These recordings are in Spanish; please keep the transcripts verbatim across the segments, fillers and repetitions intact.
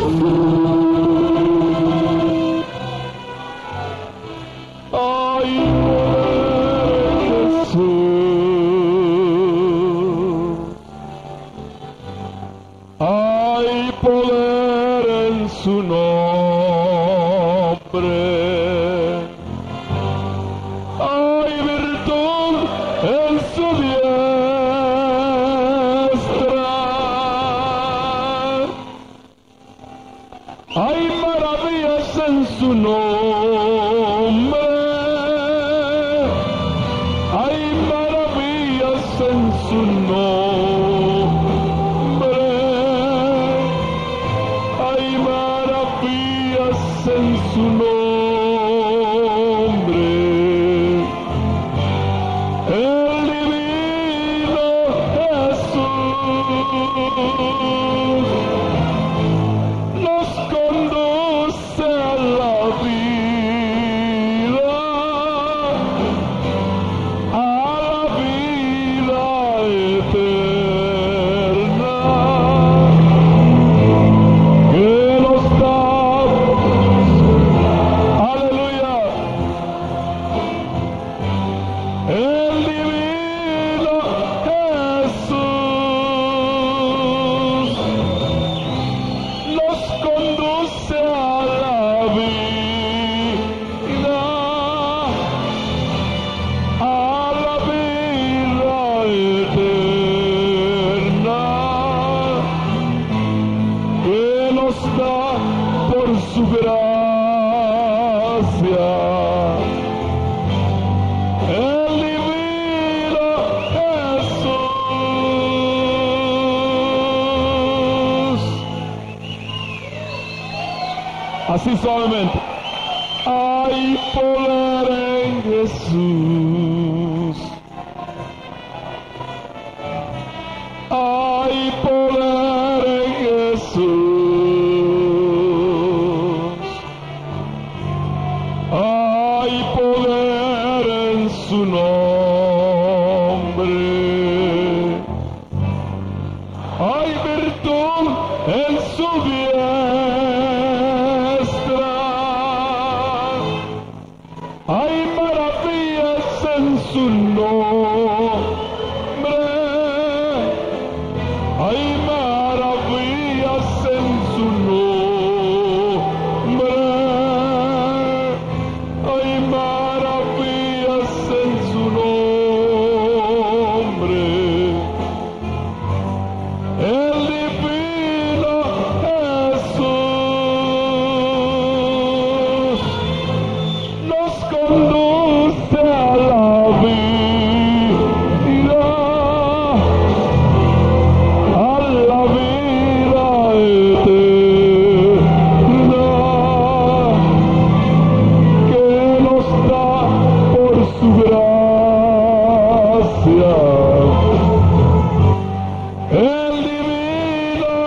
Así suavemente. Hay poder en Jesús. Hay poder en Jesús. Hay poder en su nombre. Hay virtud en su diestra. Hay maravillas en su nombre. Hay maravillas en su nombre. Hay maravillas en su nombre. El divino Jesús nos conduce a la vida, a la vida eterna, que nos da por su gracia. El divino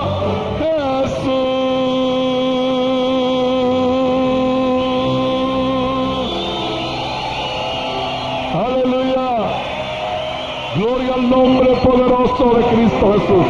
Jesús. Aleluya. Gloria al nombre poderoso de Cristo Jesús.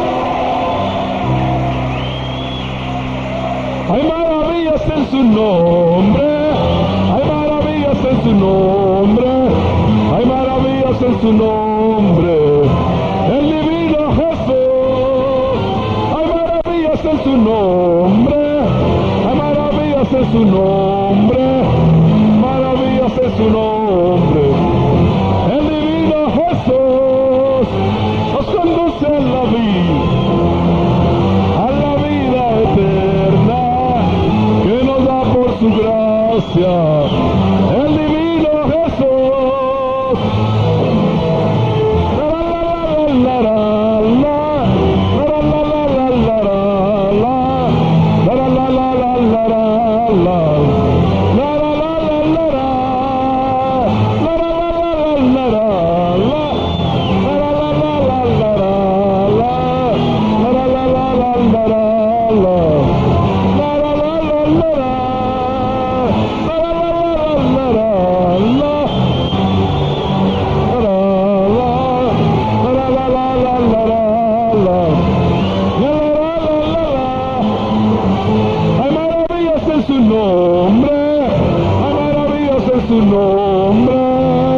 Hay maravillas en su nombre. Hay maravillas en su nombre. Hay maravillas en su nombre. El divino Jesús. Hay maravillas en su nombre. Hay maravillas en su nombre. Maravillas en su nombre. El divino Jesús nos conduce a la vida, a la vida eterna, que nos da por su gracia. El divino Jesús. La, la, la, la, la, la, la, la, la, la, la, la, la, la, la, la, la, la, la. La nombre.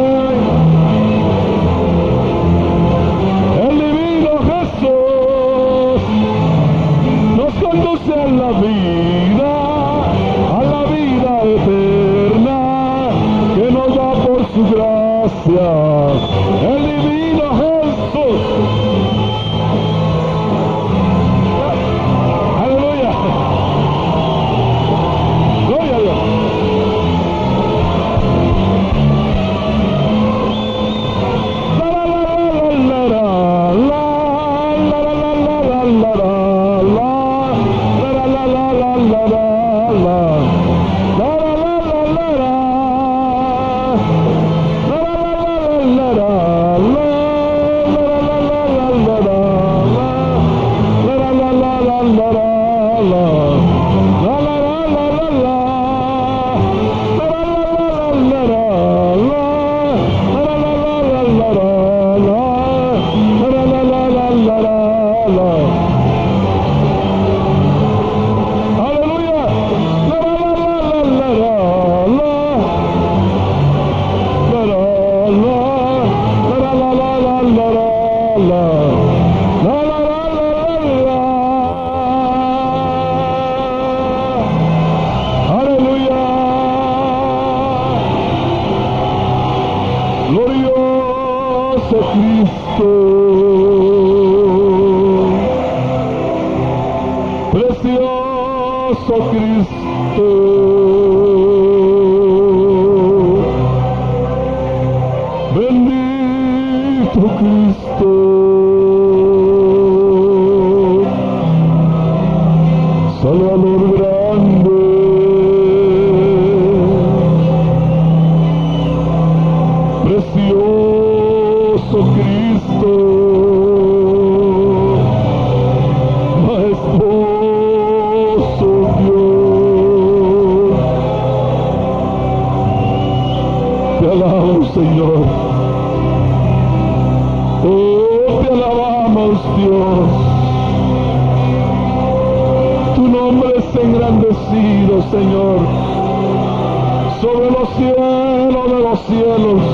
El divino Jesús nos conduce a la vida, a la vida eterna que nos da por su gracia. El divino Jesús. Aleluya. Gloria a Dios. Glorioso Cristo, precioso Cristo, bendito Cristo, Salvador grande. Precioso Cristo, majestuoso Dios, te alabo, Señor. Oh, te alabamos, Dios. Tu nombre es engrandecido, Señor, sobre los cielos de los cielos.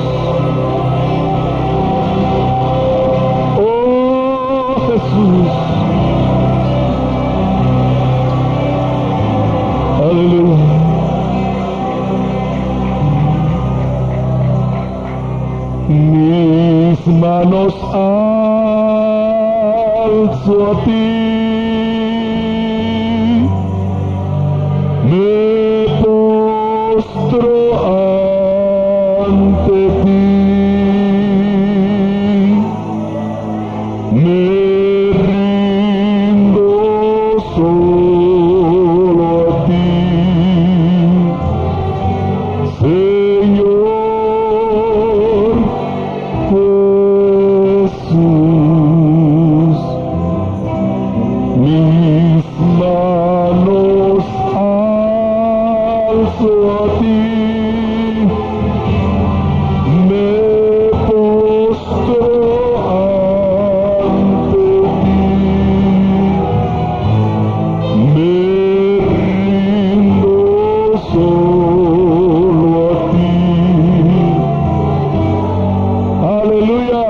Jesús. Aleluya. Mis manos alzo a ti, me postro ante ti, me solo a ti, Señor Jesús. Mis manos alzo a ti, me postro ante ti, me rindo solo a ti. Aleluya,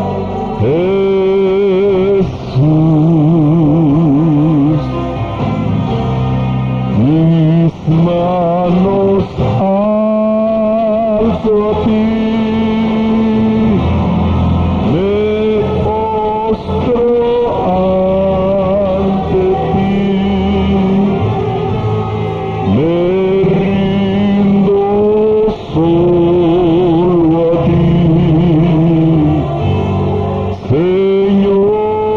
Jesús. Mis manos alzo a ti, me postro ante ti, me rindo solo a ti, Señor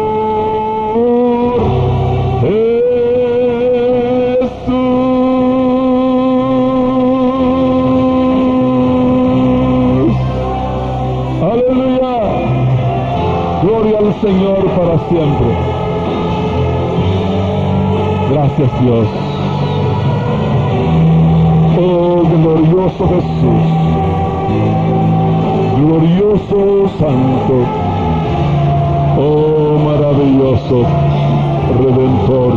Jesús. Aleluya. Gloria al Señor para siempre. Gracias, Dios. Oh, glorioso Jesús, glorioso Santo, oh, maravilloso Redentor.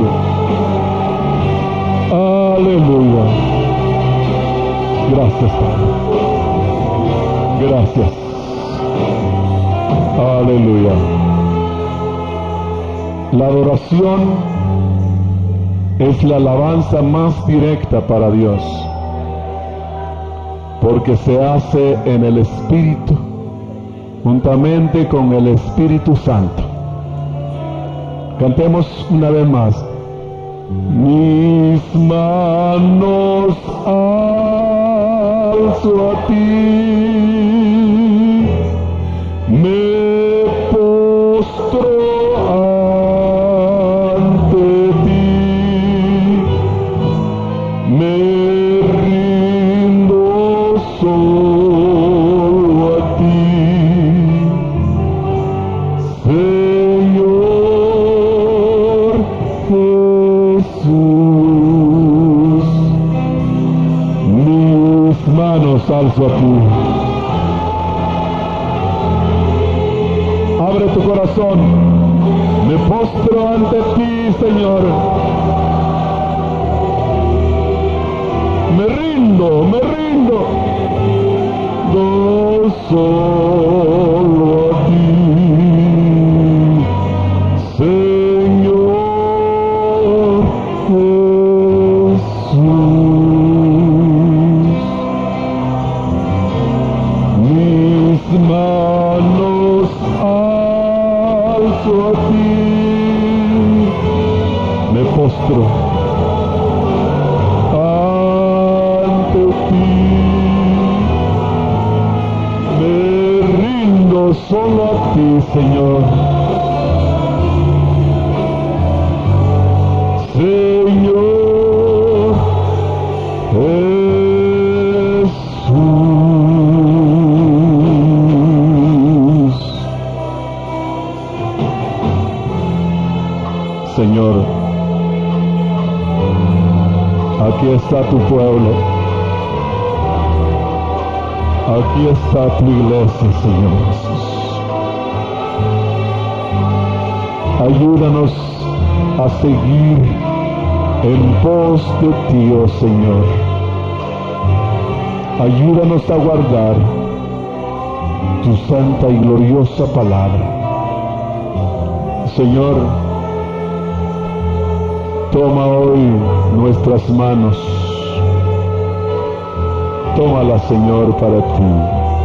Aleluya. Gracias, Padre. Gracias. Aleluya. La adoración es la alabanza más directa para Dios, porque se hace en el Espíritu, juntamente con el Espíritu Santo. Cantemos una vez más. Mis manos alzo a ti, me postro ante ti, me rindo solo a ti, Señor Jesús. Mis manos alzo a ti. Abre tu corazón. Me postro ante ti, Señor. Me rindo, me rindo. Doy solo a ti, Señor Jesús. Mis manos alzo a ti, me postro ante ti, me rindo solo a ti, Señor. Señor Jesús. Señor, aquí está tu pueblo, aquí está tu iglesia, Señor Jesús. Ayúdanos a seguir en pos de ti, oh Señor. Ayúdanos a guardar tu santa y gloriosa palabra. Señor, toma hoy nuestras manos. Tómala, Señor, para ti.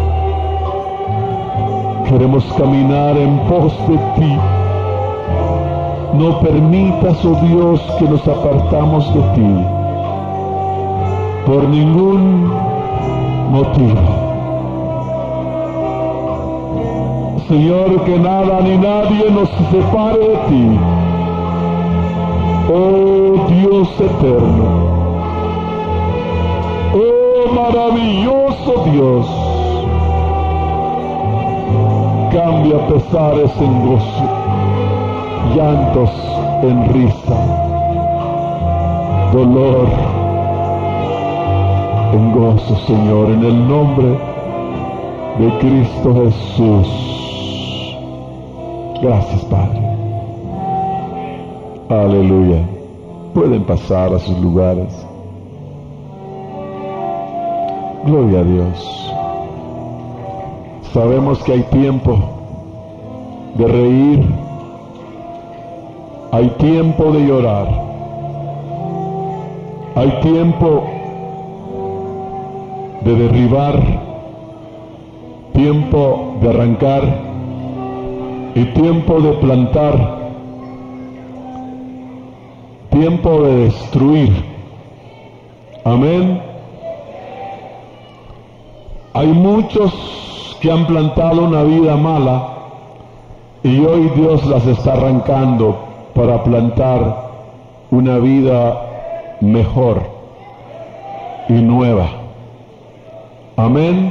Queremos caminar en pos de ti. No permitas, oh Dios, que nos apartamos de ti por ningún motivo. Señor, que nada ni nadie nos separe de ti. Oh Dios eterno, oh maravilloso Dios, cambia pesares en gozo, llantos en risa, dolor en gozo, Señor, en el nombre de Cristo Jesús. Gracias, Padre. Aleluya. Pueden pasar a sus lugares. Gloria a Dios. Sabemos que hay tiempo de reír, hay tiempo de llorar, hay tiempo de derribar, tiempo de arrancar y tiempo de plantar, tiempo de destruir. Amén. Hay muchos que han plantado una vida mala y hoy Dios las está arrancando para plantar una vida mejor y nueva. Amén.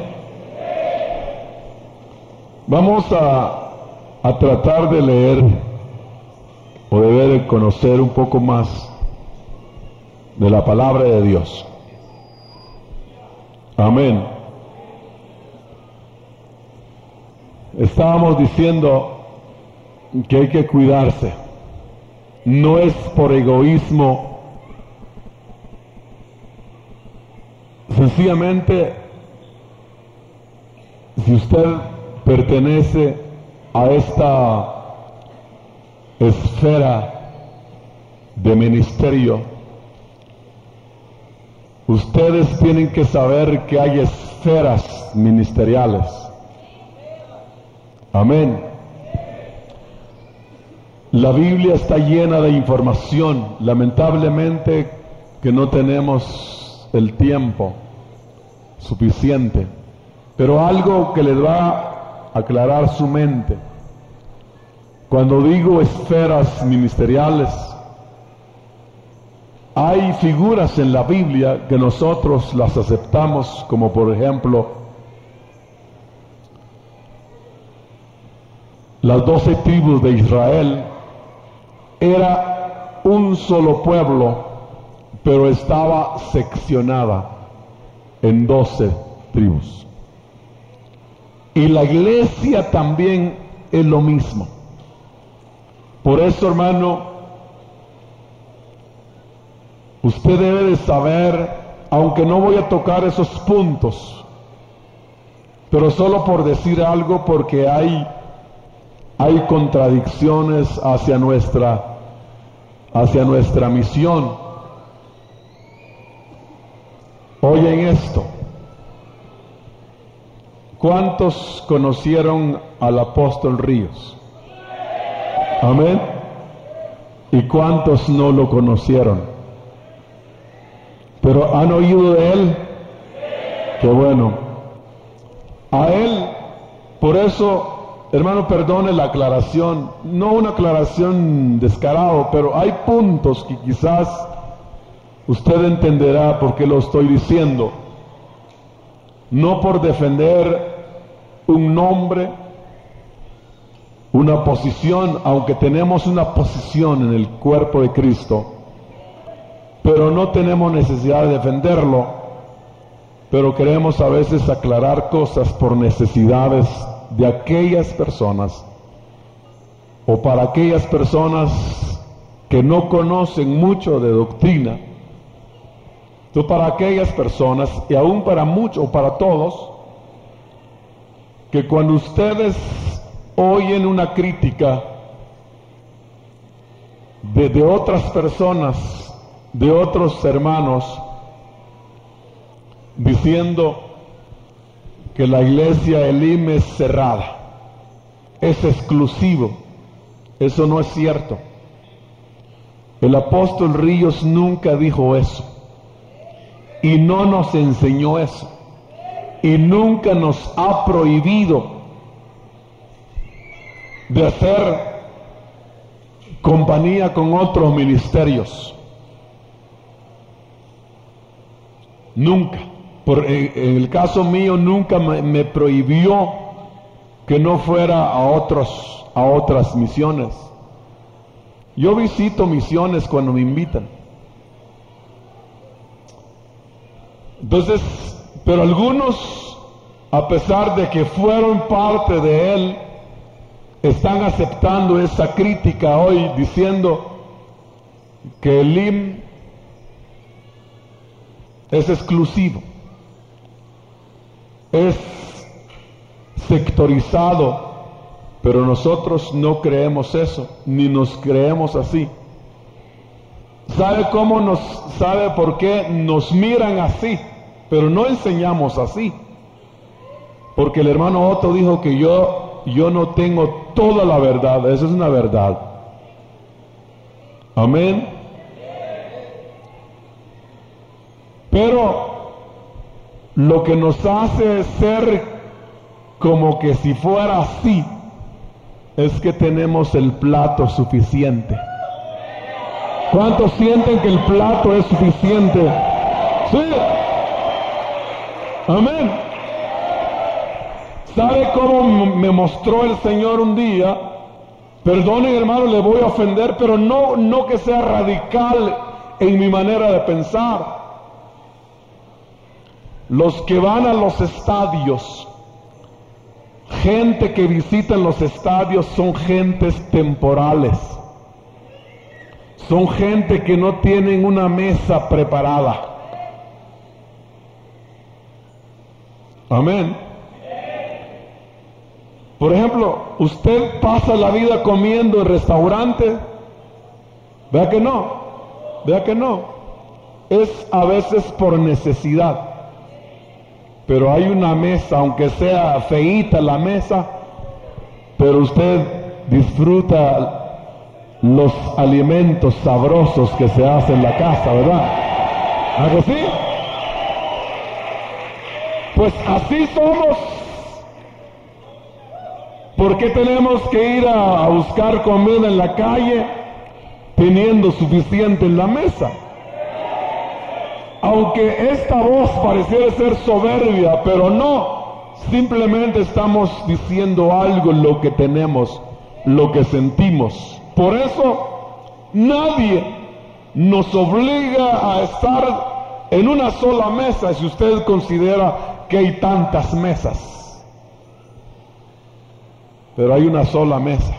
Vamos a, a tratar de leer o de ver y conocer un poco más de la palabra de Dios. Amén. Estábamos diciendo que hay que cuidarse. No es por egoísmo, sencillamente si usted pertenece a esta esfera de ministerio, ustedes tienen que saber que hay esferas ministeriales. Amén. La Biblia está llena de información. Lamentablemente que no tenemos el tiempo suficiente, pero algo que les va a aclarar su mente. Cuando digo esferas ministeriales, hay figuras en la Biblia que nosotros las aceptamos, como por ejemplo las doce tribus de Israel. Era un solo pueblo, pero estaba seccionada en doce tribus. Y la iglesia también es lo mismo. Por eso, hermano, usted debe de saber, aunque no voy a tocar esos puntos, pero solo por decir algo, porque hay hay contradicciones hacia nuestra hacia nuestra misión. Oyen esto. ¿Cuántos conocieron al apóstol Ríos? Amén. ¿Y cuántos no lo conocieron? Pero han oído de él. Qué bueno. A él, por eso, hermano, perdone la aclaración, no una aclaración descarado, pero hay puntos que quizás usted entenderá por qué lo estoy diciendo. No por defender un nombre, una posición, aunque tenemos una posición en el cuerpo de Cristo, pero no tenemos necesidad de defenderlo, pero queremos a veces aclarar cosas por necesidades de aquellas personas, o para aquellas personas que no conocen mucho de doctrina. Entonces, para aquellas personas, y aún para muchos, o para todos, que cuando ustedes oyen una crítica de, de otras personas, de otros hermanos, diciendo que la iglesia Elim es cerrada, es exclusivo, eso no es cierto. El apóstol Ríos nunca dijo eso, y no nos enseñó eso, y nunca nos ha prohibido de hacer compañía con otros ministerios. Nunca. Por, en, en el caso mío, nunca me, me prohibió que no fuera a otros, a otras misiones. Yo visito misiones cuando me invitan. Entonces, pero algunos, a pesar de que fueron parte de él, están aceptando esa crítica hoy, diciendo que el I M es exclusivo, es sectorizado, pero nosotros no creemos eso, ni nos creemos así. ¿Sabe cómo nos, sabe por qué nos miran así? Pero no enseñamos así. Porque el hermano Otto dijo que yo, yo no tengo toda la verdad. Eso es una verdad. Amén. Pero lo que nos hace ser como que si fuera así es que tenemos el plato suficiente. ¿Cuántos sienten que el plato es suficiente? Sí. Amén. ¿Sabe cómo me mostró el Señor un día? Perdonen, hermano, le voy a ofender, pero no, no que sea radical en mi manera de pensar. Los que van a los estadios, gente que visita los estadios, son gentes temporales. Son gente que no tienen una mesa preparada. Amén. Por ejemplo, usted pasa la vida comiendo en restaurantes. Vea que no, vea que no. Es a veces por necesidad. Pero hay una mesa, aunque sea feíta la mesa, pero usted disfruta los alimentos sabrosos que se hacen en la casa, ¿verdad? ¿Ah, que sí? Pues así somos. ¿Por qué tenemos que ir a buscar comida en la calle teniendo suficiente en la mesa? Aunque esta voz pareciera ser soberbia, pero no. Simplemente estamos diciendo algo, lo que tenemos, lo que sentimos. Por eso nadie nos obliga a estar en una sola mesa si usted considera que hay tantas mesas. Pero hay una sola mesa.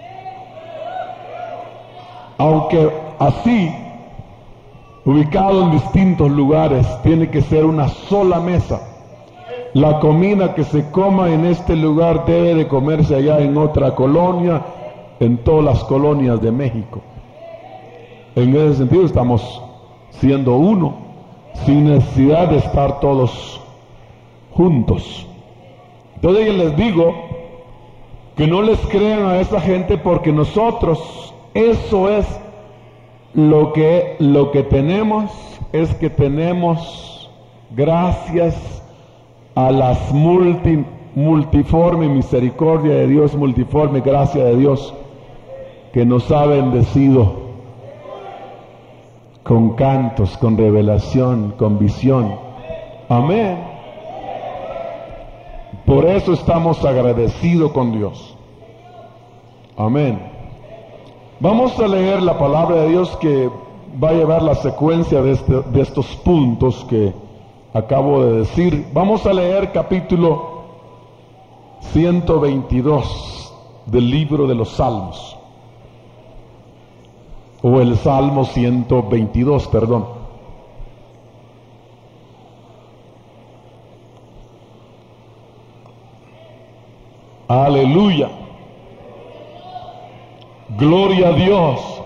Aunque así, ubicado en distintos lugares, tiene que ser una sola mesa. La comida que se coma en este lugar debe de comerse allá en otra colonia, en todas las colonias de México. En ese sentido estamos siendo uno, sin necesidad de estar todos juntos. Entonces yo les digo que no les crean a esa gente, porque nosotros, eso es lo que, lo que tenemos, es que tenemos, gracias a las multi, multiforme misericordia de Dios, multiforme gracia de Dios, que nos ha bendecido con cantos, con revelación, con visión. Amén. Por eso estamos agradecidos con Dios. Amén. Vamos a leer la palabra de Dios, que va a llevar la secuencia de, este, de estos puntos que acabo de decir. Vamos a leer capítulo ciento veintidós del libro de los Salmos, o el Salmo ciento veintidós, perdón. Aleluya. Gloria a Dios.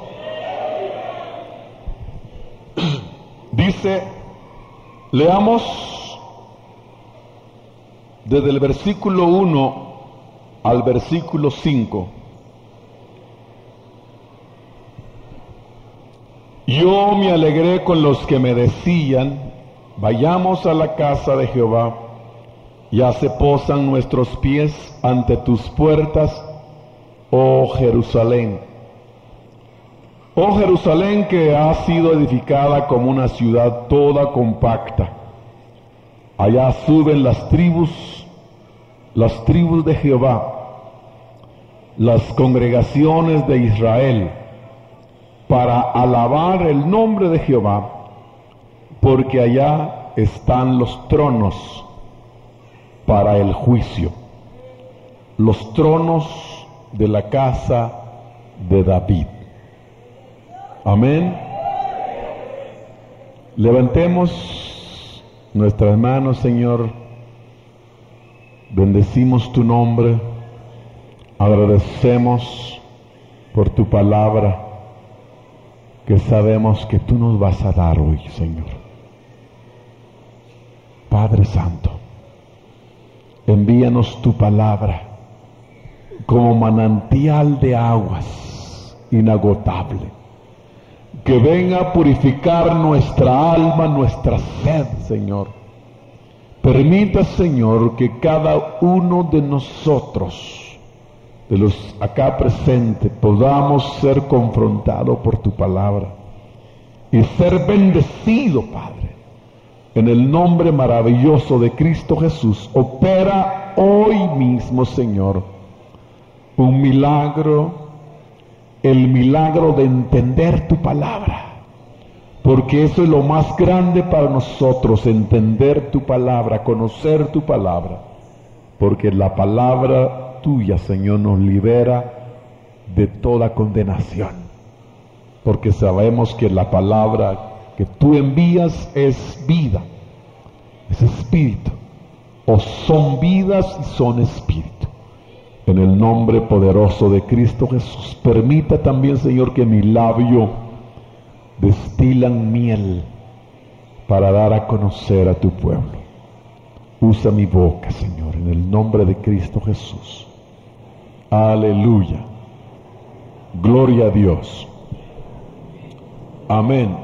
Dice, leamos desde el versículo uno al versículo cinco. Yo me alegré con los que me decían, vayamos a la casa de Jehová. Ya se posan nuestros pies ante tus puertas, oh Jerusalén. Oh Jerusalén, que ha sido edificada como una ciudad toda compacta. Allá suben las tribus, las tribus de Jehová, las congregaciones de Israel, para alabar el nombre de Jehová, porque allá están los tronos para el juicio, los tronos de la casa de David. Amén. Levantemos nuestras manos, Señor, bendecimos tu nombre, agradecemos por tu palabra que sabemos que tú nos vas a dar hoy, Señor. Padre Santo, envíanos tu palabra como manantial de aguas inagotable, que venga a purificar nuestra alma, nuestra sed, Señor. Permita, Señor, que cada uno de nosotros, de los acá presentes, podamos ser confrontados por tu palabra y ser bendecido, Padre. En el nombre maravilloso de Cristo Jesús, opera hoy mismo, Señor, un milagro, el milagro de entender tu palabra, porque eso es lo más grande para nosotros, entender tu palabra, conocer tu palabra, porque la palabra tuya, Señor, nos libera de toda condenación, porque sabemos que la palabra que tú envías es vida, es espíritu, o son vidas y son espíritu. En el nombre poderoso de Cristo Jesús, permita también, Señor, que mi labio destilan miel para dar a conocer a tu pueblo. Usa mi boca, Señor, en el nombre de Cristo Jesús. Aleluya. Gloria a Dios. Amén.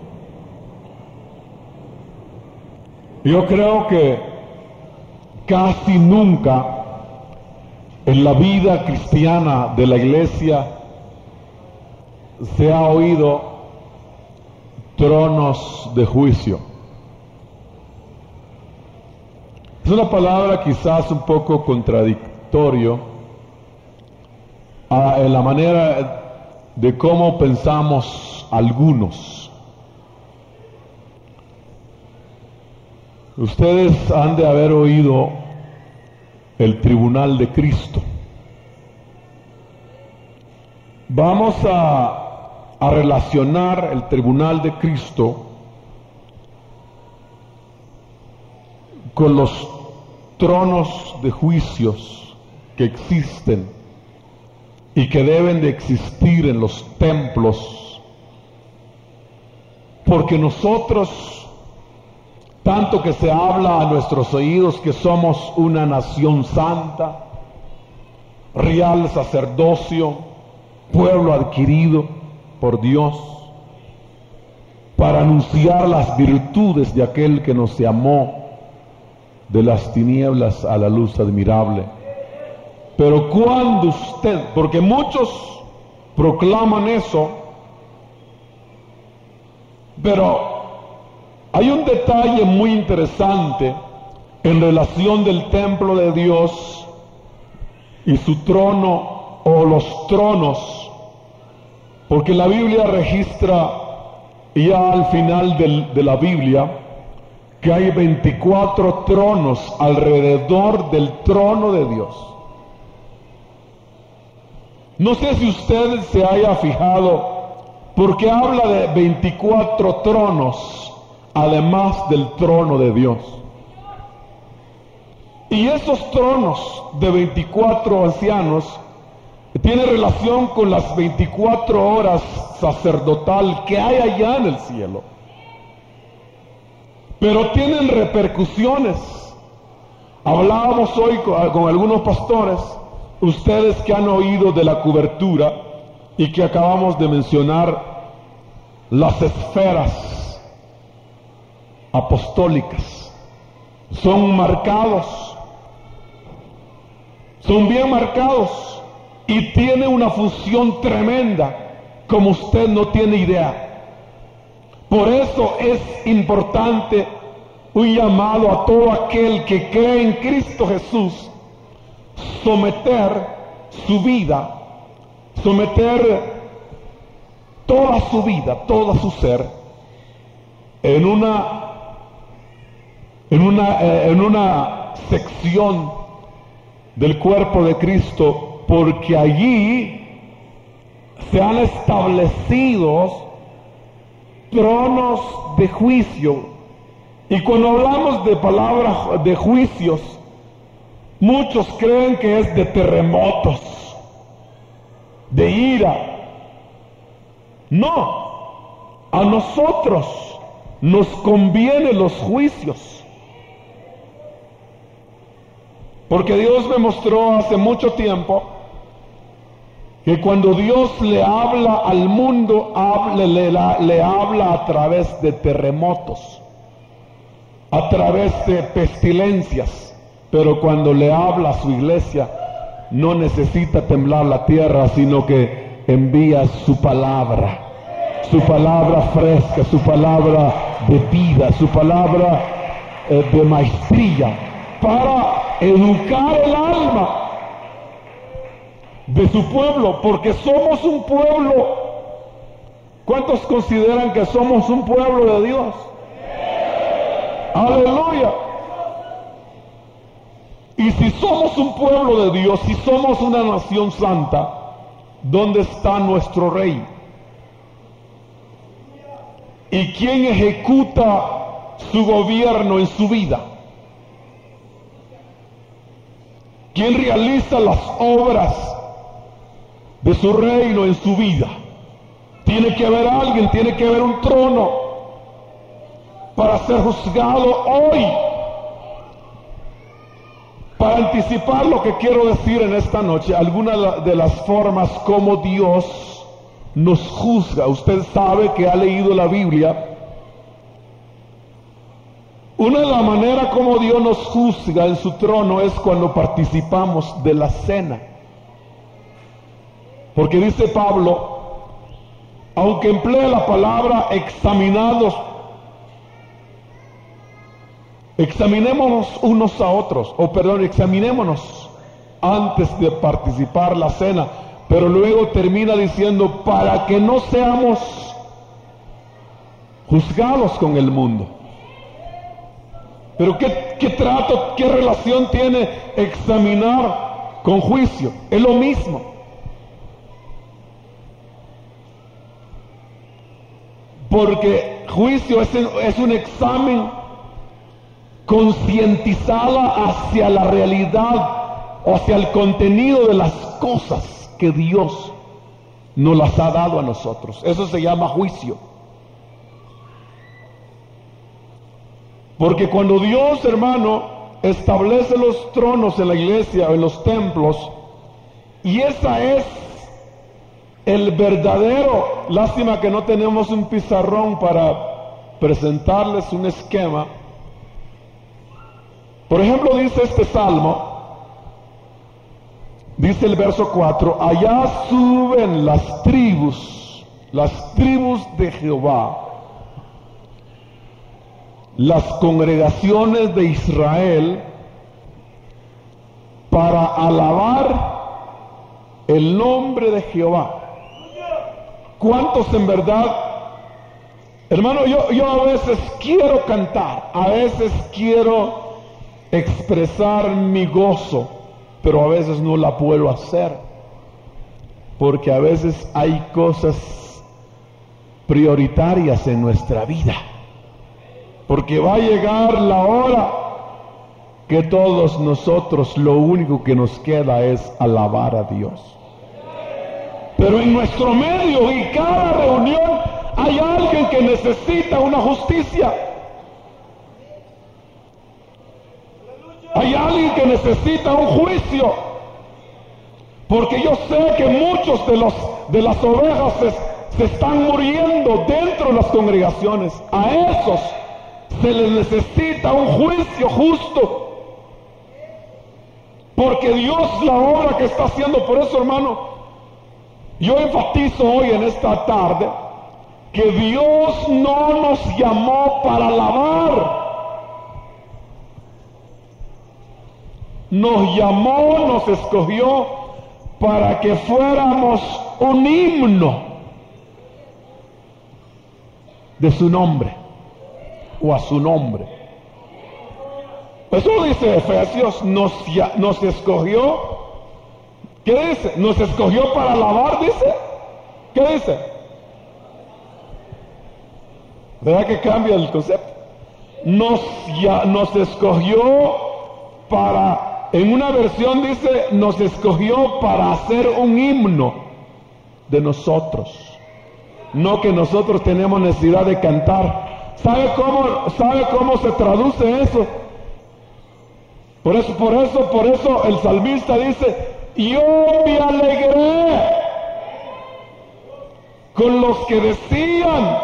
Yo creo que casi nunca en la vida cristiana de la iglesia se ha oído tronos de juicio. Es una palabra quizás un poco contradictorio a, en la manera de cómo pensamos algunos. Ustedes han de haber oído el tribunal de Cristo. Vamos a, a relacionar el tribunal de Cristo con los tronos de juicios que existen y que deben de existir en los templos, porque nosotros, tanto que se habla a nuestros oídos que somos una nación santa, real sacerdocio, pueblo adquirido por Dios, para anunciar las virtudes de aquel que nos llamó de las tinieblas a la luz admirable. Pero cuando usted, porque muchos proclaman eso, pero hay un detalle muy interesante en relación del templo de Dios y su trono o los tronos, porque la Biblia registra ya al final del, de la Biblia que hay veinticuatro tronos alrededor del trono de Dios. No sé si usted se haya fijado, porque habla de veinticuatro tronos además del trono de Dios. Y esos tronos de veinticuatro ancianos tienen relación con las veinticuatro horas sacerdotal que hay allá en el cielo. Pero tienen repercusiones. Hablábamos hoy con, con algunos pastores, ustedes que han oído de la cobertura y que acabamos de mencionar las esferas apostólicas, son marcados, son bien marcados y tiene una función tremenda como usted no tiene idea. Por eso es importante un llamado a todo aquel que cree en Cristo Jesús, someter su vida, someter toda su vida, todo su ser en una en una eh, en una sección del cuerpo de Cristo, porque allí se han establecido tronos de juicio. Y cuando hablamos de palabras de juicios, muchos creen que es de terremotos, de ira. No, a nosotros nos convienen los juicios, porque Dios me mostró hace mucho tiempo que cuando Dios le habla al mundo, hable, le, le habla a través de terremotos, a través de pestilencias, pero cuando le habla a su iglesia, no necesita temblar la tierra, sino que envía su palabra, su palabra fresca, su palabra de vida, su palabra eh, de maestría, para educar el alma de su pueblo, porque somos un pueblo. ¿Cuántos consideran que somos un pueblo de Dios? Aleluya. Y si somos un pueblo de Dios, si somos una nación santa, ¿dónde está nuestro rey? ¿Y quién ejecuta su gobierno en su vida? quien realiza las obras de su reino en su vida. Tiene que haber alguien, tiene que haber un trono para ser juzgado hoy. Para anticipar lo que quiero decir en esta noche, algunas de las formas como Dios nos juzga. Usted sabe que ha leído la Biblia. Una de las maneras como Dios nos juzga en su trono es cuando participamos de la cena. Porque dice Pablo, aunque emplee la palabra examinados, examinémonos unos a otros, o perdón, examinémonos antes de participar la cena, pero luego termina diciendo, para que no seamos juzgados con el mundo. Pero ¿qué, qué trato, qué relación tiene examinar con juicio? Es lo mismo. Porque juicio es, es un examen concientizada hacia la realidad o hacia el contenido de las cosas que Dios nos las ha dado a nosotros. Eso se llama juicio. Porque cuando Dios, hermano, establece los tronos en la iglesia o en los templos, y esa es el verdadero, lástima que no tenemos un pizarrón para presentarles un esquema. Por ejemplo, dice este salmo, dice el verso cuatro, allá suben las tribus, las tribus de Jehová, las congregaciones de Israel, para alabar el nombre de Jehová. ¿Cuántos en verdad? Hermano, yo, yo a veces quiero cantar, a veces quiero expresar mi gozo, pero a veces no la puedo hacer, porque a veces hay cosas prioritarias en nuestra vida. Porque va a llegar la hora que todos nosotros lo único que nos queda es alabar a Dios. Pero en nuestro medio y cada reunión hay alguien que necesita una justicia. Hay alguien que necesita un juicio. Porque yo sé que muchos de los de las ovejas se, se están muriendo dentro de las congregaciones. A esos se les necesita un juicio justo, porque Dios la obra que está haciendo. Por eso, hermano, yo enfatizo hoy en esta tarde que Dios no nos llamó para alabar, nos llamó, nos escogió para que fuéramos un himno de su nombre, o a su nombre. Eso dice Efesios, nos, nos escogió. ¿Qué dice? Nos escogió para alabar, dice. ¿Qué dice? ¿Verdad que cambia el concepto? Nos, ya, nos escogió para, en una versión dice, nos escogió para hacer un himno de nosotros. No que nosotros tenemos necesidad de cantar. ¿Sabe cómo, sabe cómo se traduce eso? Por eso, por eso, por eso el salmista dice, yo me alegré con los que decían.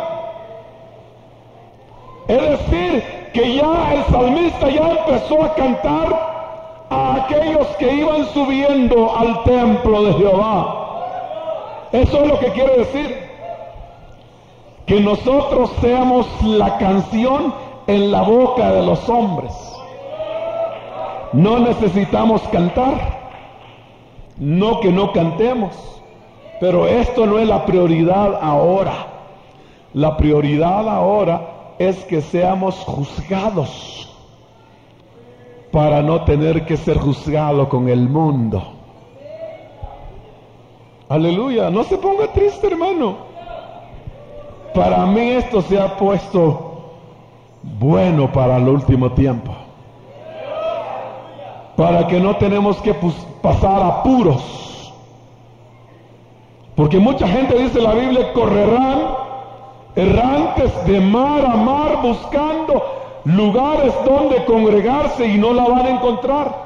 Es decir, que ya el salmista ya empezó a cantar a aquellos que iban subiendo al templo de Jehová. Eso es lo que quiere decir. Que nosotros seamos la canción en la boca de los hombres. No necesitamos cantar, no que no cantemos, pero esto no es la prioridad ahora. La prioridad ahora es que seamos juzgados para no tener que ser juzgado con el mundo. Aleluya, no se ponga triste, hermano. Para mí esto se ha puesto bueno para el último tiempo. para que no tenemos que pasar apuros. Porque mucha gente dice en la Biblia, correrán errantes de mar a mar buscando lugares donde congregarse y no la van a encontrar.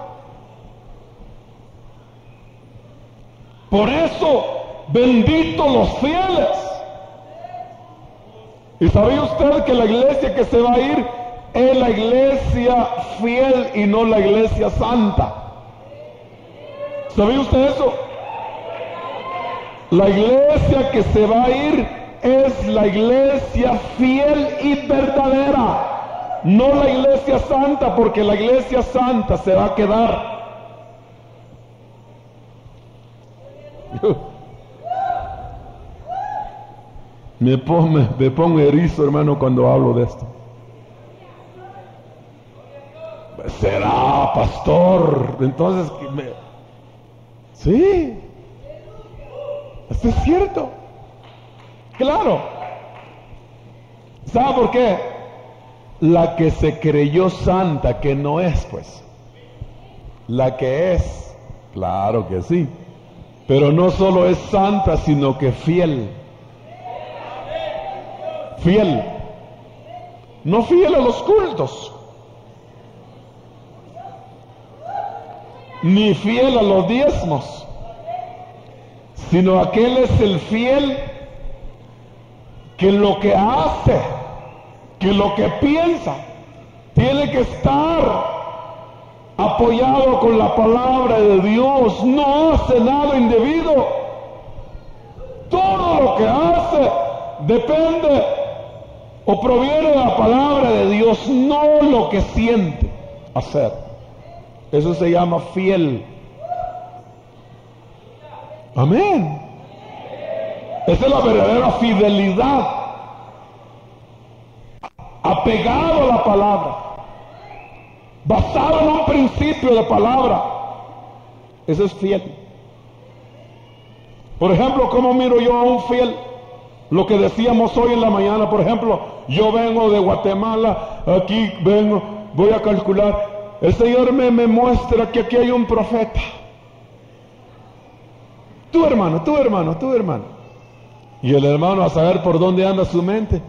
Por eso, bendito los fieles. ¿Y sabía usted que la iglesia que se va a ir es la iglesia fiel y no la iglesia santa? ¿Sabía usted eso? La iglesia que se va a ir es la iglesia fiel y verdadera, no la iglesia santa, porque la iglesia santa se va a quedar. Me pongo, me pongo erizo, hermano, cuando hablo de esto. ¿Será, pastor? Entonces, me... sí, esto es cierto. Claro. ¿Sabe por qué? La que se creyó santa, que no es, pues. La que es, claro que sí. Pero no solo es santa, sino que fiel. Fiel. No fiel a los cultos, ni fiel a los diezmos, sino aquel es el fiel que lo que hace, que lo que piensa, tiene que estar apoyado con la palabra de Dios. No hace nada indebido. Todo lo que hace depende o proviene de la palabra de Dios, no lo que siente hacer. Eso se llama fiel. Amén. Esa es la verdadera fidelidad. Apegado a la palabra, basado en un principio de palabra. Eso es fiel. Por ejemplo, ¿cómo miro yo a un fiel? Lo que decíamos hoy en la mañana, por ejemplo, yo vengo de Guatemala, aquí vengo, voy a calcular, el Señor me, me muestra que aquí hay un profeta. Tú hermano, tú hermano, tú hermano. Y el hermano a saber por dónde anda su mente.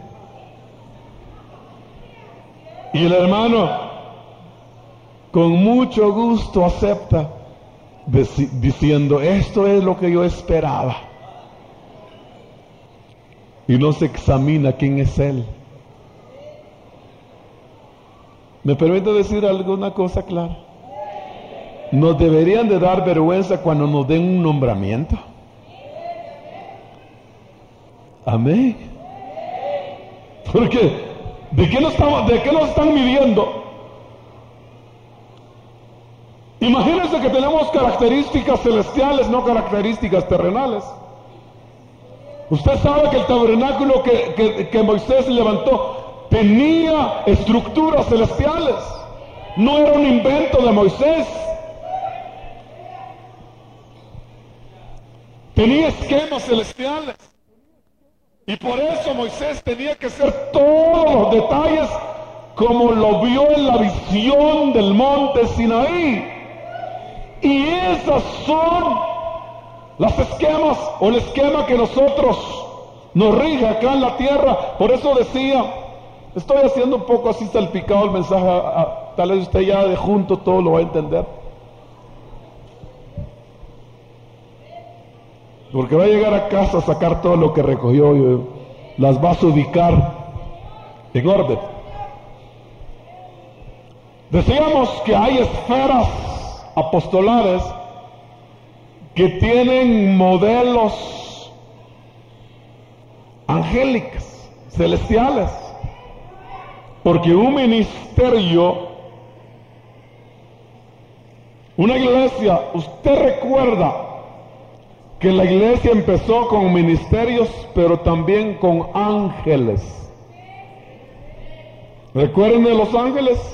Y el hermano con mucho gusto acepta, diciendo, esto es lo que yo esperaba. Y no se examina quién es él. ¿Me permite decir alguna cosa clara? Nos deberían de dar vergüenza cuando nos den un nombramiento. Amén. Porque ¿de qué nos estamos, de qué nos están midiendo? Imagínense que tenemos características celestiales, no características terrenales. Usted sabe que el tabernáculo que, que, que Moisés levantó tenía estructuras celestiales. No era un invento de Moisés. Tenía esquemas celestiales. Y por eso Moisés tenía que hacer todos los detalles como lo vio en la visión del monte Sinaí. Y esas son las esquemas o el esquema que nosotros nos rige acá en la tierra. Por eso decía, estoy haciendo un poco así salpicado el mensaje, a, a, tal vez usted ya de junto todo lo va a entender. Porque va a llegar a casa a sacar todo lo que recogió y las va a ubicar en orden. Decíamos que hay esferas apostolares que tienen modelos angélicos, celestiales, porque un ministerio, una iglesia, usted recuerda que la iglesia empezó con ministerios, pero también con ángeles. ¿Recuerdan de los ángeles?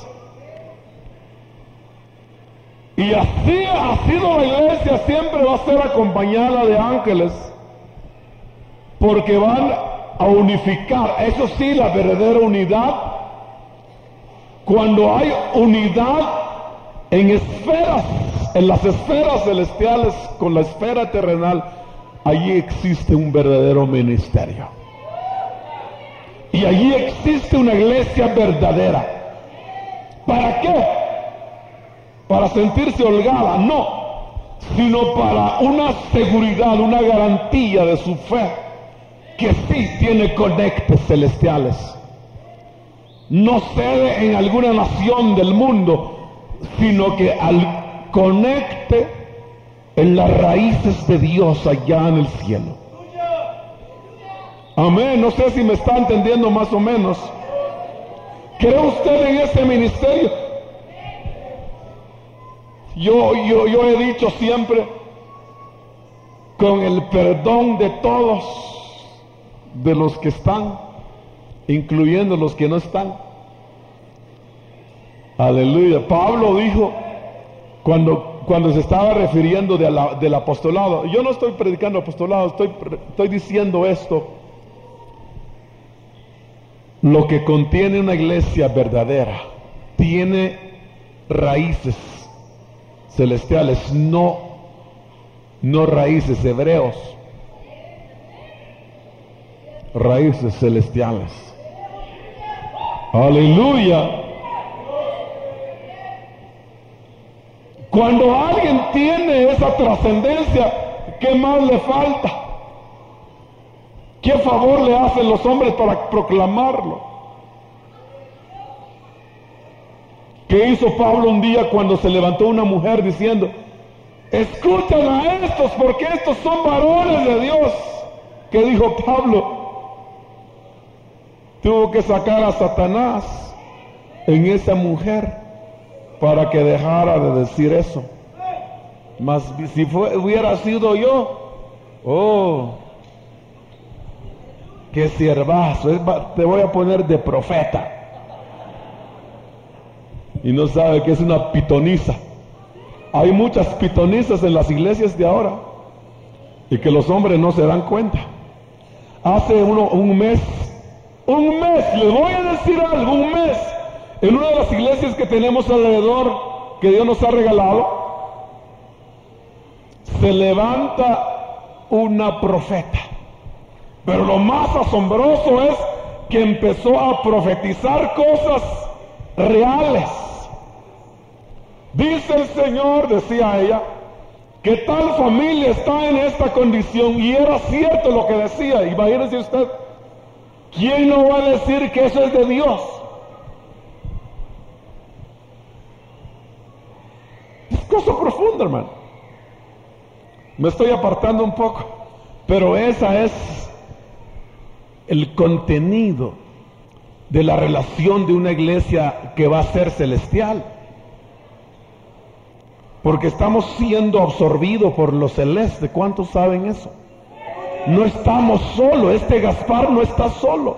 Y así ha sido la iglesia, siempre va a ser acompañada de ángeles, porque van a unificar, eso sí, la verdadera unidad. Cuando hay unidad En esferas, en las esferas celestiales con la esfera terrenal, allí existe un verdadero ministerio. Y allí existe una iglesia verdadera. ¿Para qué? ¿Para sentirse holgada? No, sino para una seguridad, una garantía de su fe, que sí tiene conectes celestiales. No cede en alguna nación del mundo, sino que al conecte en las raíces de Dios allá en el cielo. Amén. No sé si me está entendiendo más o menos. ¿Cree usted en ese ministerio? Yo, yo, yo he dicho siempre, con el perdón de todos, de los que están, incluyendo los que no están. Aleluya. Pablo dijo, cuando, cuando se estaba refiriendo de la, del apostolado, yo no estoy predicando apostolado, estoy, estoy diciendo esto, lo que contiene una iglesia verdadera, tiene raíces celestiales, no, no raíces hebreos, raíces celestiales. Aleluya. Cuando alguien tiene esa trascendencia, ¿qué más le falta? ¿Qué favor le hacen los hombres para proclamarlo? ¿Qué hizo Pablo un día cuando se levantó una mujer diciendo, escuchen a estos porque estos son varones de Dios? ¿Qué dijo Pablo? Tuvo que sacar a Satanás en esa mujer para que dejara de decir eso. Mas si fue, hubiera sido yo, oh, qué siervazo, te voy a poner de profeta. Y no sabe que es una pitoniza. Hay muchas pitonizas en las iglesias de ahora y que los hombres no se dan cuenta. Hace uno, un mes, un mes, les voy a decir algo, un mes, en una de las iglesias que tenemos alrededor, que Dios nos ha regalado, se levanta una profeta. Pero lo más asombroso es que empezó a profetizar cosas reales. Dice el Señor, decía ella, que tal familia está en esta condición, y era cierto lo que decía. Imagínese usted, ¿quién no va a decir que eso es de Dios? Es cosa profunda, hermano. Me estoy apartando un poco, pero esa es el contenido de la relación de una iglesia que va a ser celestial. Porque estamos siendo absorbidos por lo celeste. ¿Cuántos saben eso? No estamos solos. Este Gaspar no está solo.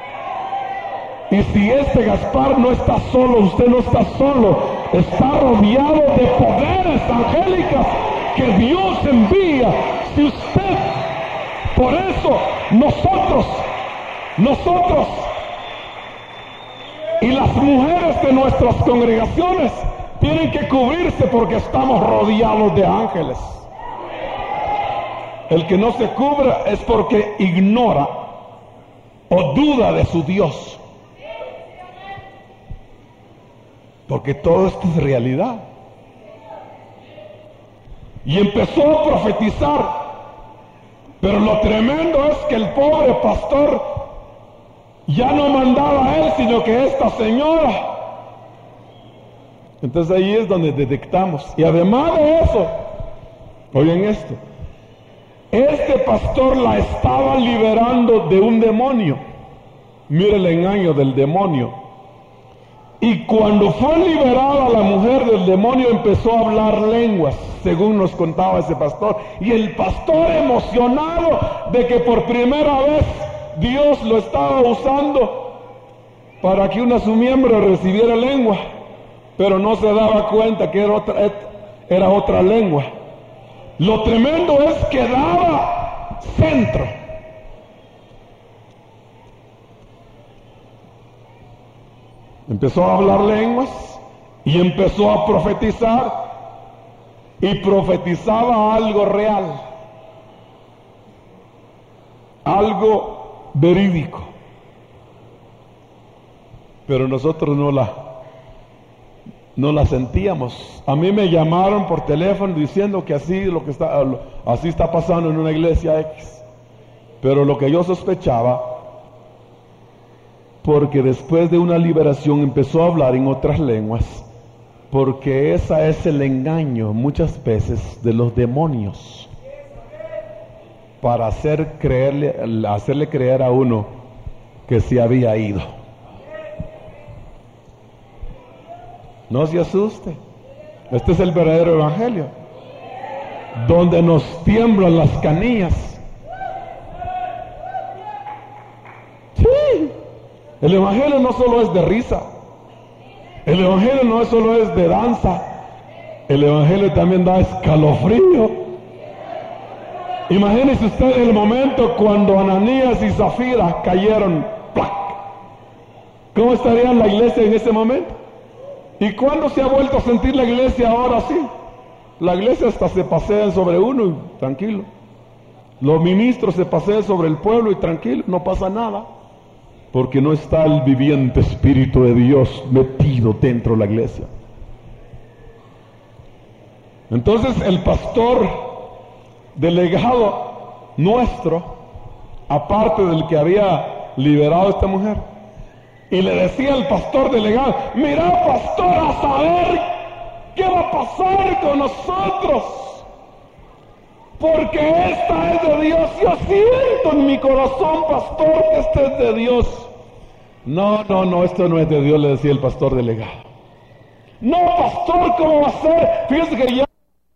Y si este Gaspar no está solo, usted no está solo. Está rodeado de poderes angélicas que Dios envía. Si usted, por eso, nosotros, nosotros y las mujeres de nuestras congregaciones tienen que cubrirse porque estamos rodeados de ángeles. El que no se cubra es porque ignora o duda de su Dios. Porque todo esto es realidad. Y empezó a profetizar. Pero lo tremendo es que el pobre pastor ya no mandaba a él, sino que esta señora. Entonces ahí es donde detectamos. Y además de eso, oigan esto, este pastor la estaba liberando de un demonio. Mire el engaño del demonio. Y cuando fue liberada la mujer del demonio, empezó a hablar lenguas, según nos contaba ese pastor. Y el pastor, emocionado de que por primera vez Dios lo estaba usando para que una de sus miembros recibiera lengua, pero no se daba cuenta que era otra, era otra lengua. Lo tremendo es que daba centro. Empezó a hablar lenguas Y empezó a profetizar, y profetizaba algo real, algo verídico. Pero nosotros no la, no la sentíamos. A mí me llamaron por teléfono diciendo que así, lo que está, así está pasando en una iglesia X. Pero lo que yo sospechaba, porque después de una liberación empezó a hablar en otras lenguas, porque ese es el engaño muchas veces de los demonios, para hacer creerle, hacerle creer a uno que se había ido. No se asuste, este es el verdadero evangelio, donde nos tiemblan las canillas. Sí, el evangelio no solo es de risa, el evangelio no solo es de danza, el evangelio también da escalofrío. Imagínese usted el momento cuando Ananías y Zafira cayeron, ¡plac! ¿Cómo estaría la iglesia en ese momento? ¿Y cuándo se ha vuelto a sentir la iglesia ahora sí? La iglesia hasta se pasean sobre uno y tranquilo. Los ministros se pasean sobre el pueblo y tranquilo, no pasa nada. Porque no está el viviente Espíritu de Dios metido dentro de la iglesia. Entonces el pastor delegado nuestro, aparte del que había liberado a esta mujer, y le decía al pastor delegado: mira, pastor, a saber qué va a pasar con nosotros, porque esta es de Dios. Yo siento en mi corazón, pastor, que esta es de Dios. No, no, no, esto no es de Dios, le decía el pastor delegado. No, pastor, ¿cómo va a ser? Fíjese que ya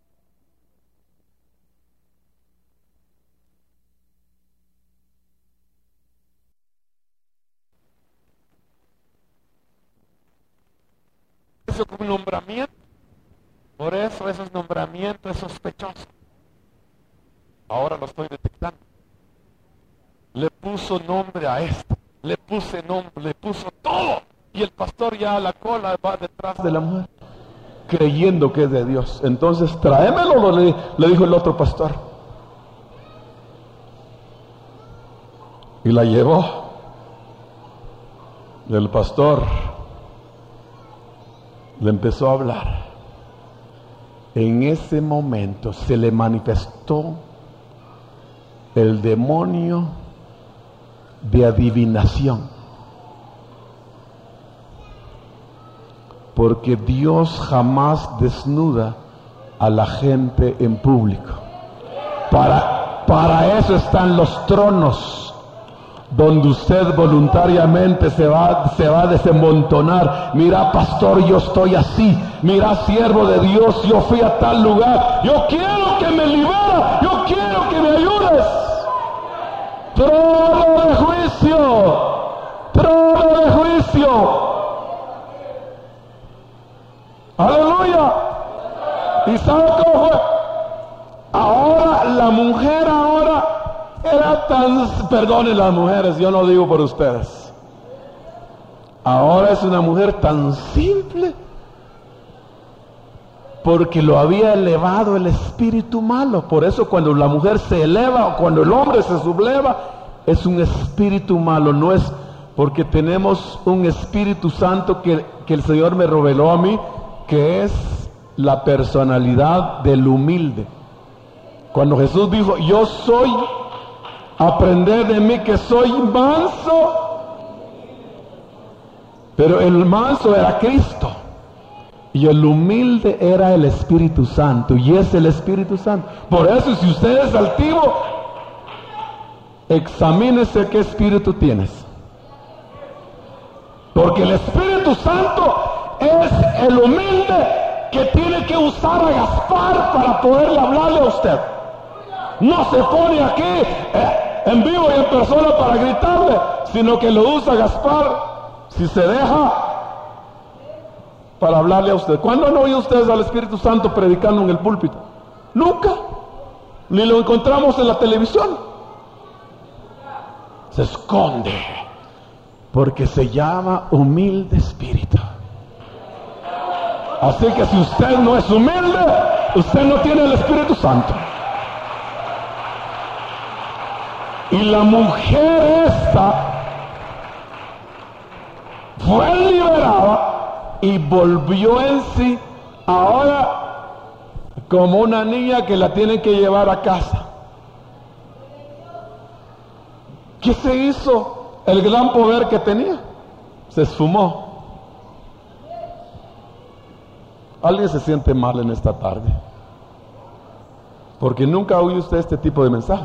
eso como un nombramiento. Por eso esos nombramientos es sospechoso. Ahora lo estoy detectando. Le puso nombre a esto, le puse nombre, le puso todo. Y el pastor ya a la cola va detrás de la mujer, creyendo que es de Dios. Entonces, tráemelo, le, le dijo el otro pastor. Y la llevó. Y el pastor le empezó a hablar. En ese momento se le manifestó el demonio de adivinación, porque Dios jamás desnuda a la gente en público. Para, para eso están los tronos, donde usted voluntariamente se va, se va a desenmontonar. Mira, pastor, yo estoy así. Mira, siervo de Dios, yo fui a tal lugar. Yo quiero que me libera. Yo quiero que me ayudes. Trono de juicio. Trono de juicio. Aleluya. ¿Y sabe cómo fue? Ahora, la mujer ahora era tan, perdonen las mujeres, yo no digo por ustedes. Ahora es una mujer tan simple, porque lo había elevado el espíritu malo. Por eso cuando la mujer se eleva o cuando el hombre se subleva, es un espíritu malo. No es porque tenemos un Espíritu Santo que, que el Señor me reveló a mí, que es la personalidad del humilde. Cuando Jesús dijo: yo soy, aprended de mí que soy manso. Pero el manso era Cristo y el humilde era el Espíritu Santo, y es el Espíritu Santo. Por eso, si usted es altivo, examínese qué espíritu tienes, porque el Espíritu Santo es el humilde que tiene que usar a Gaspar para poderle hablarle a usted. No se pone aquí eh, en vivo y en persona para gritarle, sino que lo usa Gaspar, si se deja, para hablarle a usted. ¿Cuándo han oído ustedes al Espíritu Santo predicando en el púlpito? Nunca. Ni lo encontramos en la televisión. Se esconde, porque se llama humilde espíritu. Así que si usted no es humilde, usted no tiene el Espíritu Santo. Y la mujer esta fue liberada y volvió en sí, ahora como una niña que la tienen que llevar a casa. ¿Qué se hizo? El gran poder que tenía se esfumó. Alguien se siente mal en esta tarde porque nunca oye usted este tipo de mensaje.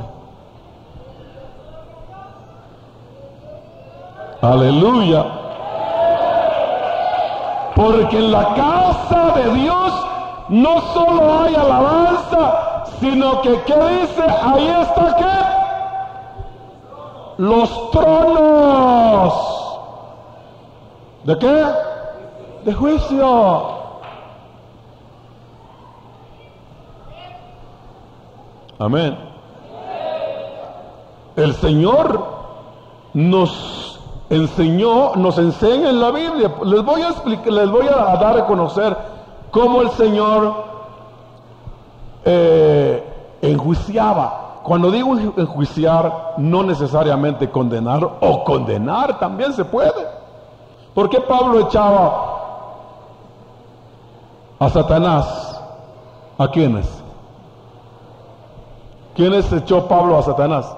Aleluya. Porque en la casa de Dios no solo hay alabanza, sino que ¿qué dice? Ahí está ¿qué? Los tronos. ¿De qué? De juicio. Amén. El Señor nos enseñó, nos enseña en la Biblia. Les voy a explicar, les voy a dar a conocer cómo el Señor eh, enjuiciaba. Cuando digo enjuiciar, no necesariamente condenar, o condenar también se puede. ¿Por qué Pablo echaba a Satanás? ¿A quiénes? ¿Quiénes echó Pablo a Satanás?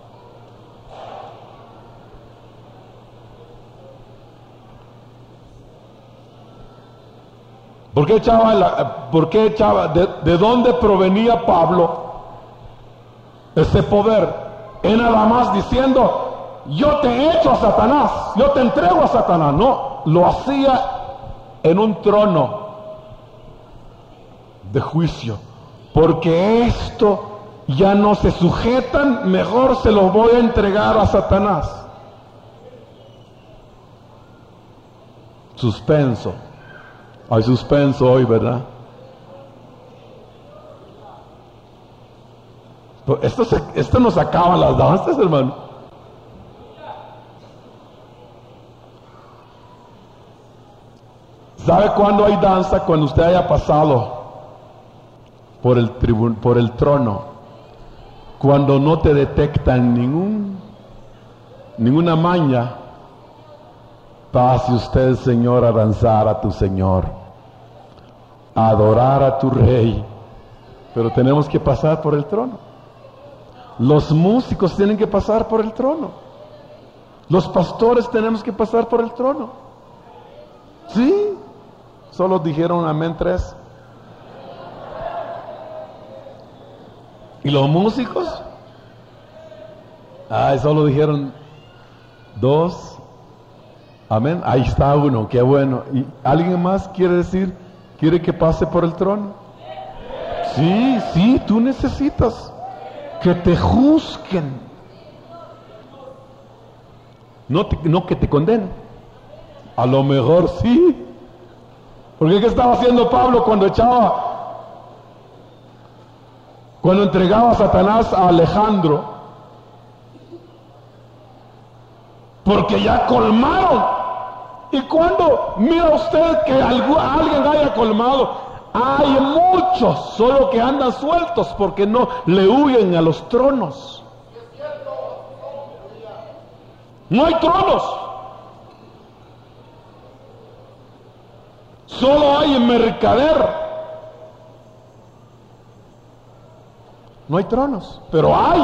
¿Por qué echaba, la, por qué echaba de, de dónde provenía Pablo ese poder? Era nada más diciendo, yo te echo a Satanás, yo te entrego a Satanás. No, lo hacía en un trono de juicio, porque esto ya no se sujetan, mejor se los voy a entregar a Satanás. Suspenso. Hay suspenso hoy, ¿verdad? Esto, se, esto nos acaba las danzas, hermano. ¿Sabe cuándo hay danza? Cuando usted haya pasado por el tribun, por el trono. Cuando no te detectan ningún, ninguna maña, pase usted, Señor, a danzar a tu Señor, a adorar a tu Rey. Pero tenemos que pasar por el trono. Los músicos tienen que pasar por el trono. Los pastores tenemos que pasar por el trono. ¿Sí? Solo dijeron amén tres. ¿Y los músicos? Ay, solo dijeron dos. Amén. Ahí está uno, qué bueno. ¿Y alguien más quiere decir, quiere que pase por el trono? Sí, sí, tú necesitas que te juzguen. No, te, no que te condenen. A lo mejor sí. Porque ¿qué estaba haciendo Pablo cuando echaba? Cuando entregaba a Satanás a Alejandro, porque ya colmaron. Y cuando mira usted que algo, alguien haya colmado, hay muchos, solo que andan sueltos porque no le huyen a los tronos. No hay tronos, solo hay mercader. No hay tronos, pero hay.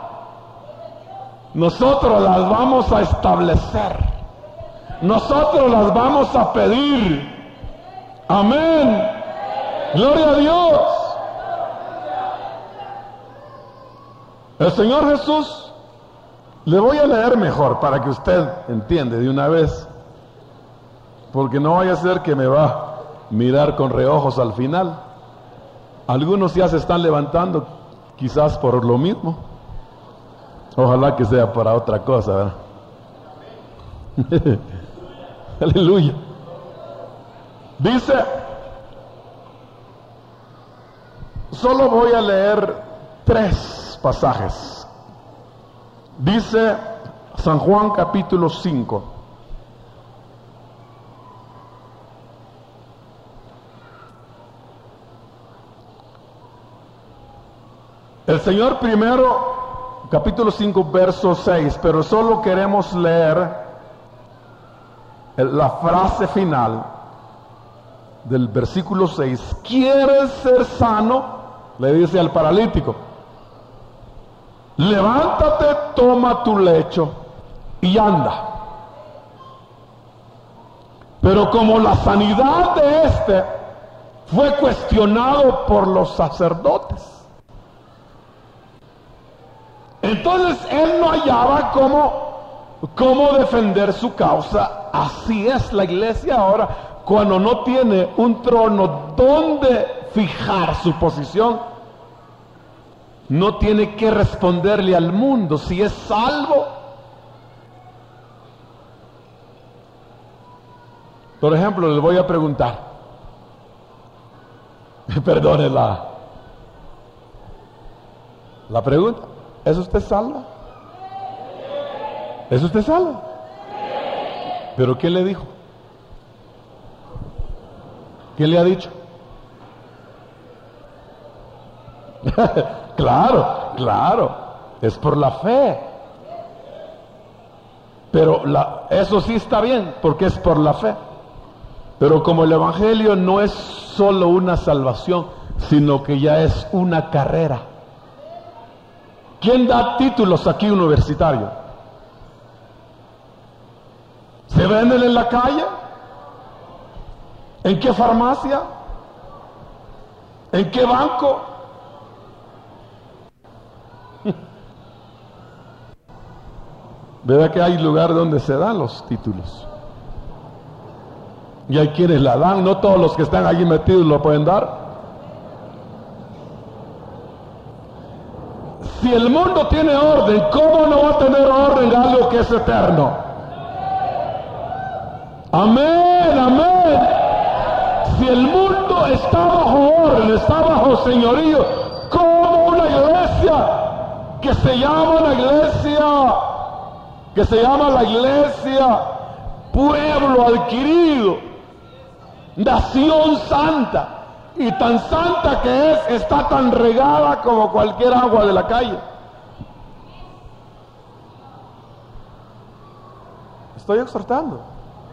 Nosotros las vamos a establecer. Nosotros las vamos a pedir. Amén. Gloria a Dios. El Señor Jesús, le voy a leer mejor para que usted entienda de una vez, porque no vaya a ser que me va a mirar con reojos al final. Algunos ya se están levantando, quizás por lo mismo. Ojalá que sea para otra cosa, ¿verdad? Aleluya. Dice, solo voy a leer tres pasajes. Dice San Juan capítulo cinco. El Señor primero, capítulo cinco, verso seis, pero solo queremos leer la frase final del versículo seis. ¿Quieres ser sano? Le dice al paralítico: levántate, toma tu lecho y anda. Pero como la sanidad de este fue cuestionado por los sacerdotes, entonces él no hallaba cómo, cómo defender su causa. Así es la iglesia ahora, cuando no tiene un trono donde fijar su posición, no tiene que responderle al mundo si es salvo. Por ejemplo, le voy a preguntar, perdone la, la pregunta: ¿es usted salvo? ¿Es usted salvo? ¿Pero qué le dijo? ¿Qué le ha dicho? Claro, claro, es por la fe. Pero la, eso sí está bien, porque es por la fe. Pero como el Evangelio no es solo una salvación, sino que ya es una carrera. ¿Quién da títulos aquí universitarios? ¿Se venden en la calle? ¿En qué farmacia? ¿En qué banco? ¿Verdad que hay lugar donde se dan los títulos? Y hay quienes la dan, no todos los que están allí metidos lo pueden dar. Si el mundo tiene orden, ¿cómo no va a tener orden algo que es eterno? Amén, amén. Si el mundo está bajo orden, está bajo señorío, ¿cómo una iglesia que se llama la iglesia, que se llama la iglesia, pueblo adquirido, nación santa, y tan santa que es, está tan regada como cualquier agua de la calle? Estoy exhortando.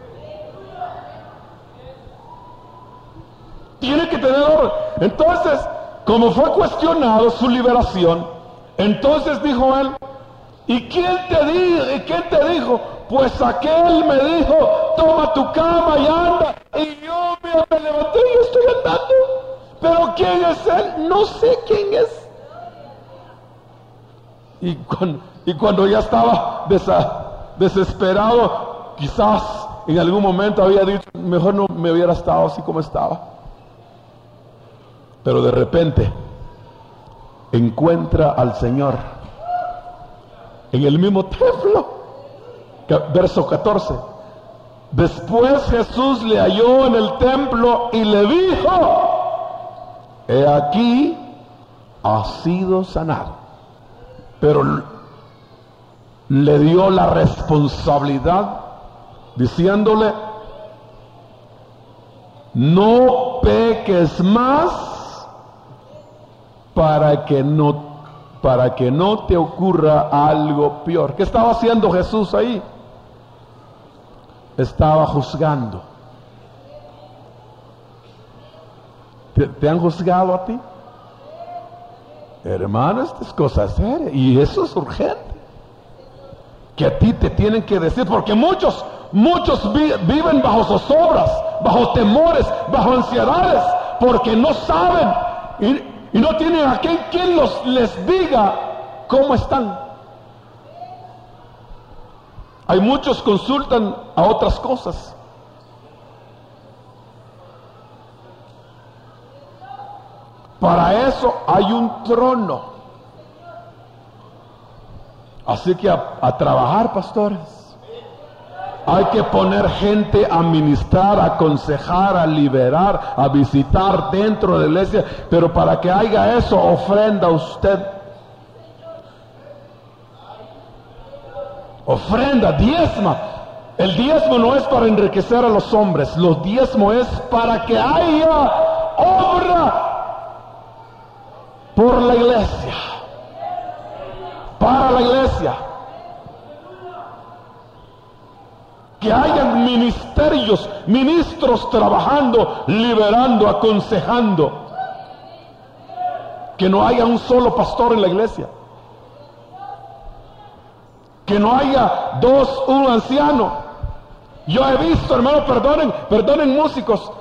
Tiene que tener orden. Entonces, como fue cuestionado su liberación, entonces dijo él: ¿y quién te dijo? ¿Y quién te dijo? Pues aquel me dijo: toma tu cama y anda. Y yo me levanté y estoy andando. Pero ¿quién es él? No sé quién es. Y cuando, y cuando ya estaba desa, desesperado, quizás en algún momento había dicho: mejor no me hubiera estado así como estaba. Pero de repente encuentra al Señor en el mismo templo. Verso catorce. Después Jesús le halló en el templo y le dijo: he aquí, has sido sanado. Pero le dio la responsabilidad diciéndole: no peques más para que no para que no te ocurra algo peor. ¿Qué estaba haciendo Jesús ahí? Estaba juzgando. ¿Te, te han juzgado a ti? Hermano, esta es cosa seria y eso es urgente. Que a ti te tienen que decir, porque muchos, muchos vi, viven bajo zozobras, bajo temores, bajo ansiedades, porque no saben y, y no tienen a quien, quien los, les diga cómo están. Hay muchos consultan a otras cosas. Para eso hay un trono. Así que a, a trabajar, pastores. Hay que poner gente a ministrar, a aconsejar, a liberar, a visitar dentro de la iglesia. Pero para que haya eso, ofrenda usted. Ofrenda, diezma. El diezmo no es para enriquecer a los hombres. Los diezmo es para que haya obra por la iglesia. la iglesia. Que hayan ministerios, ministros trabajando, liberando, aconsejando. Que no haya un solo pastor en la iglesia. Que no haya dos, un anciano. Yo he visto, hermano, perdonen, perdonen músicos.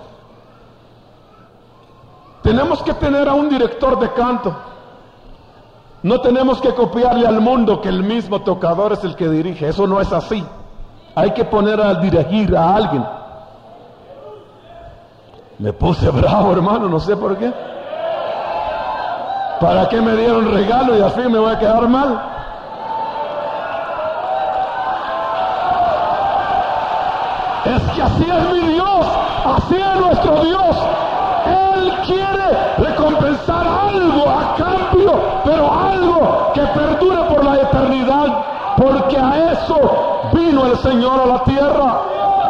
Tenemos que tener a un director de canto. No tenemos que copiarle al mundo que el mismo tocador es el que dirige. Eso no es así. Hay que poner a dirigir a alguien. Me puse bravo, hermano, no sé por qué. ¿Para qué me dieron regalo y así me voy a quedar mal? Es que así es mi Dios, así es nuestro Dios. Él quiere recompensar algo a cambio, pero algo que perdure por la eternidad, porque a eso vino el Señor a la tierra.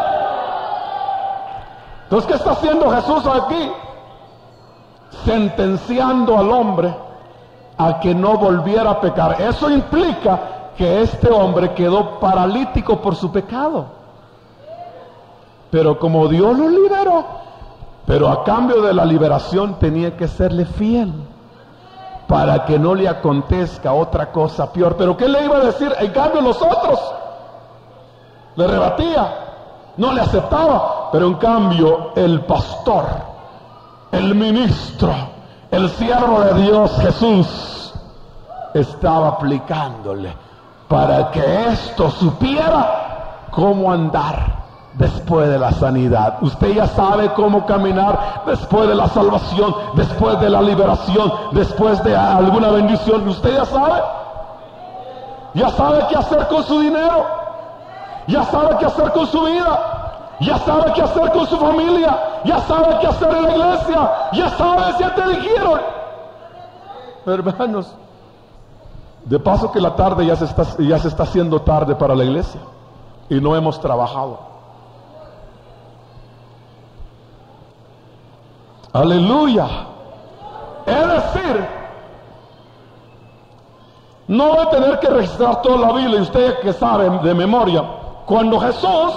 Entonces, ¿qué está haciendo Jesús aquí? Sentenciando al hombre a que no volviera a pecar. Eso implica que este hombre quedó paralítico por su pecado. Pero como Dios lo liberó, pero a cambio de la liberación tenía que serle fiel para que no le acontezca otra cosa peor. Pero ¿qué le iba a decir? En cambio los otros le rebatía, no le aceptaba. Pero en cambio el pastor, el ministro, el siervo de Dios Jesús estaba aplicándole para que esto supiera cómo andar después de la sanidad. Usted ya sabe cómo caminar después de la salvación, después de la liberación, después de alguna bendición. Usted ya sabe. Ya sabe qué hacer con su dinero. Ya sabe qué hacer con su vida. Ya sabe qué hacer con su familia. Ya sabe qué hacer en la iglesia. Ya sabe si te dijeron. Hermanos, de paso que la tarde ya se está, ya se está haciendo tarde para la iglesia y no hemos trabajado. Aleluya. Es decir, no voy a tener que registrar toda la Biblia, y usted que sabe de memoria, cuando Jesús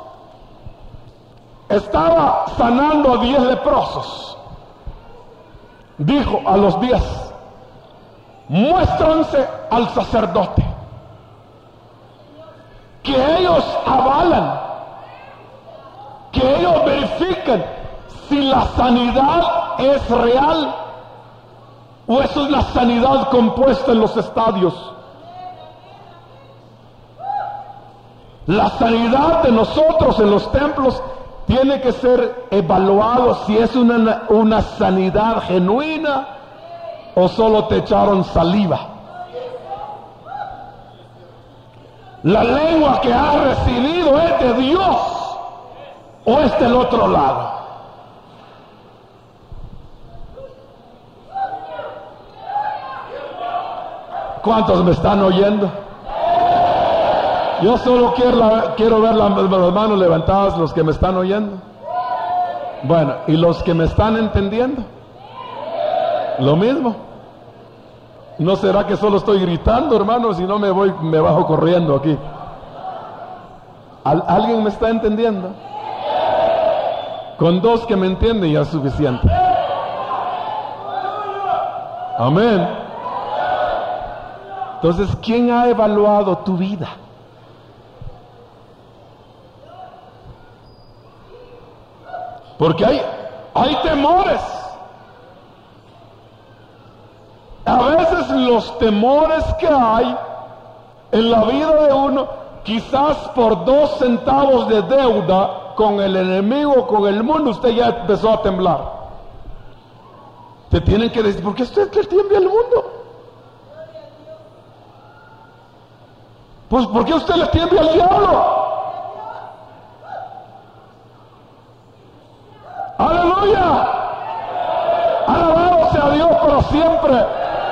estaba sanando a diez leprosos, dijo a los diez: muéstranse al sacerdote. Que ellos avalan, que ellos verifiquen si la sanidad es real o eso es la sanidad compuesta en los estadios. La sanidad de nosotros en los templos tiene que ser evaluado si es una, una sanidad genuina o solo te echaron saliva. La lengua que has recibido es de Dios o es del otro lado. ¿Cuántos me están oyendo? Yo solo quiero, la, quiero ver las, las manos levantadas, los que me están oyendo. Bueno, ¿y los que me están entendiendo? Lo mismo. ¿No será que solo estoy gritando, hermanos, y no me voy, me bajo corriendo aquí? ¿Al, ¿Alguien me está entendiendo? Con dos que me entienden ya es suficiente. Amén. Entonces, ¿quién ha evaluado tu vida? Porque hay, hay temores. A veces los temores que hay en la vida de uno, quizás por dos centavos de deuda con el enemigo, con el mundo, usted ya empezó a temblar. Te tienen que decir: ¿por qué usted le tiembla al mundo? Pues ¿por qué usted le tiembla al diablo? ¡Aleluya! Alabado sea Dios para siempre.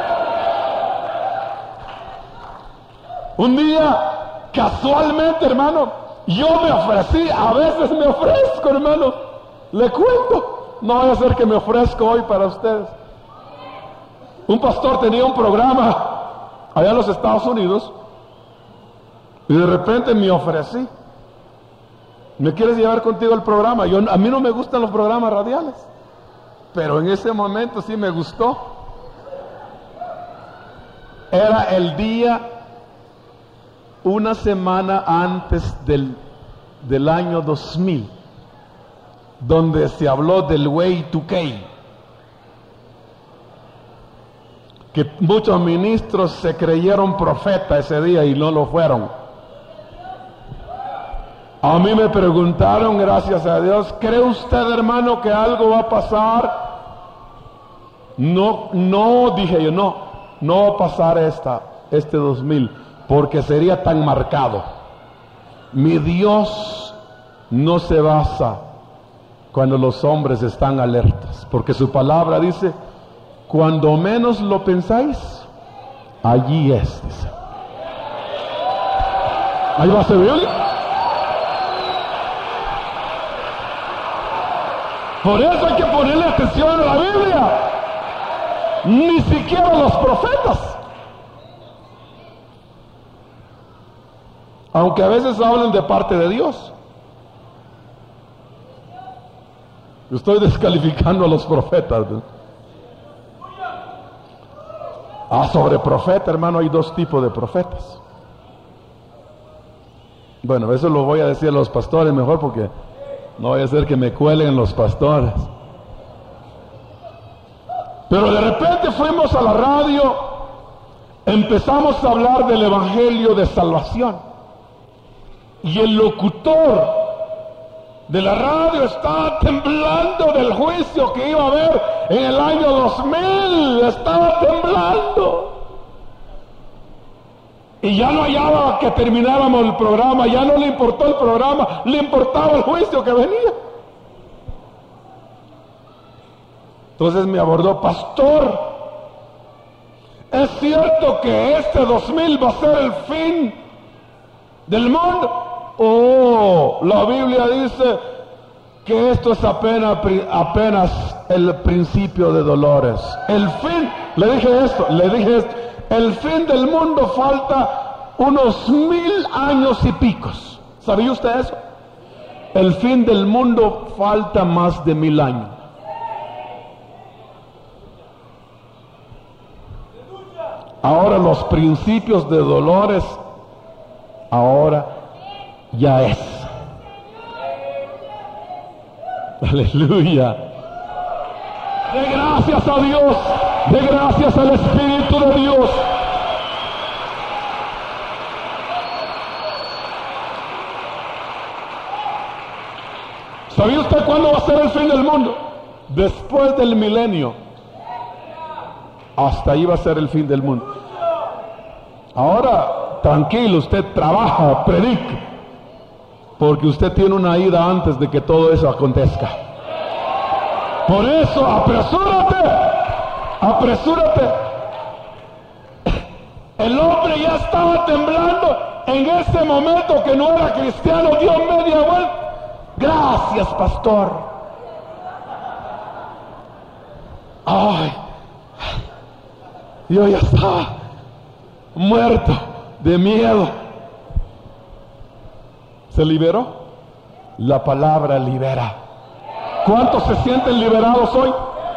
Un día, casualmente, hermano, yo me ofrecí, a veces me ofrezco, hermano, le cuento, no voy a ser que me ofrezco hoy para ustedes. Un pastor tenía un programa allá en los Estados Unidos, y de repente me ofrecí. ¿Me quieres llevar contigo al programa? Yo, a mí no me gustan los programas radiales, pero en ese momento sí me gustó. Era el día, una semana antes del, del año dos mil, donde se habló del Way to K, que muchos ministros se creyeron profeta ese día y no lo fueron. A mí me preguntaron, gracias a Dios, ¿cree usted, hermano, que algo va a pasar? No, no, dije yo, no, no va a pasar esta, este dos mil, porque sería tan marcado. Mi Dios no se basa cuando los hombres están alertas, porque su palabra dice, cuando menos lo pensáis, allí es, dice. Ahí va a ser Biblia. Por eso hay que ponerle atención a la Biblia. Ni siquiera los profetas. Aunque a veces hablan de parte de Dios. Yo estoy descalificando a los profetas. Ah, sobre profeta, hermano, hay dos tipos de profetas. Bueno, eso lo voy a decir a los pastores mejor, porque no vaya a ser que me cuelen los pastores. Pero de repente fuimos a la radio, empezamos a hablar del evangelio de salvación, y el locutor de la radio estaba temblando del juicio que iba a haber en el año dos mil, estaba temblando. Y ya no hallaba que termináramos el programa, ya no le importó el programa, le importaba el juicio que venía. Entonces me abordó, pastor, ¿es cierto que este dos mil va a ser el fin del mundo? Oh, la Biblia dice que esto es apenas, apenas el principio de dolores. El fin, le dije esto, le dije esto. El fin del mundo falta unos mil años y picos. ¿Sabía usted eso? El fin del mundo falta más de mil años. Ahora los principios de dolores, ahora ya es. Aleluya. De gracias a Dios, de gracias al Espíritu de Dios. ¿Sabía usted cuándo va a ser el fin del mundo? Después del milenio. Hasta ahí va a ser el fin del mundo. Ahora, tranquilo, usted trabaja, predica, porque usted tiene una ida antes de que todo eso acontezca. Por eso, apresúrate, apresúrate. El hombre ya estaba temblando en ese momento que no era cristiano, dio media vuelta. Gracias, pastor. Ay, yo ya estaba muerto de miedo. ¿Se liberó? La palabra libera. ¿Cuántos se sienten liberados hoy?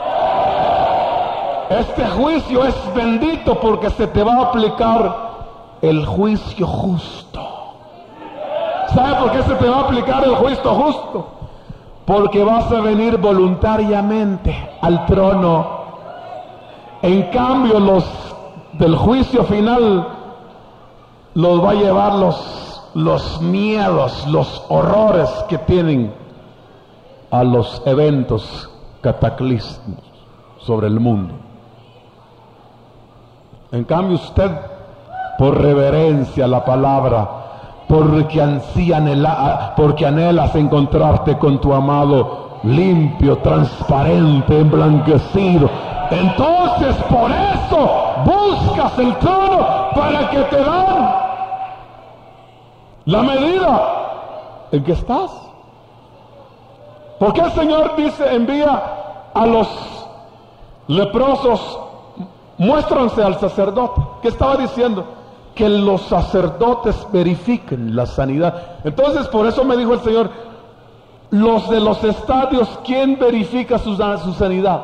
Este juicio es bendito porque se te va a aplicar el juicio justo. ¿Sabe por qué se te va a aplicar el juicio justo? Porque vas a venir voluntariamente al trono. En cambio, los del juicio final los va a llevar los, los miedos, los horrores que tienen a los eventos cataclísmicos sobre el mundo. En cambio, usted, por reverencia a la palabra, porque ansía anhela, porque anhelas encontrarte con tu amado limpio, transparente, emblanquecido, entonces por eso buscas el trono, para que te dan la medida en que estás. Porque el Señor dice, envía a los leprosos muéstranse al sacerdote. ¿Qué estaba diciendo? Que los sacerdotes verifiquen la sanidad. Entonces, por eso me dijo el Señor, los de los estadios, ¿quién verifica su, su sanidad?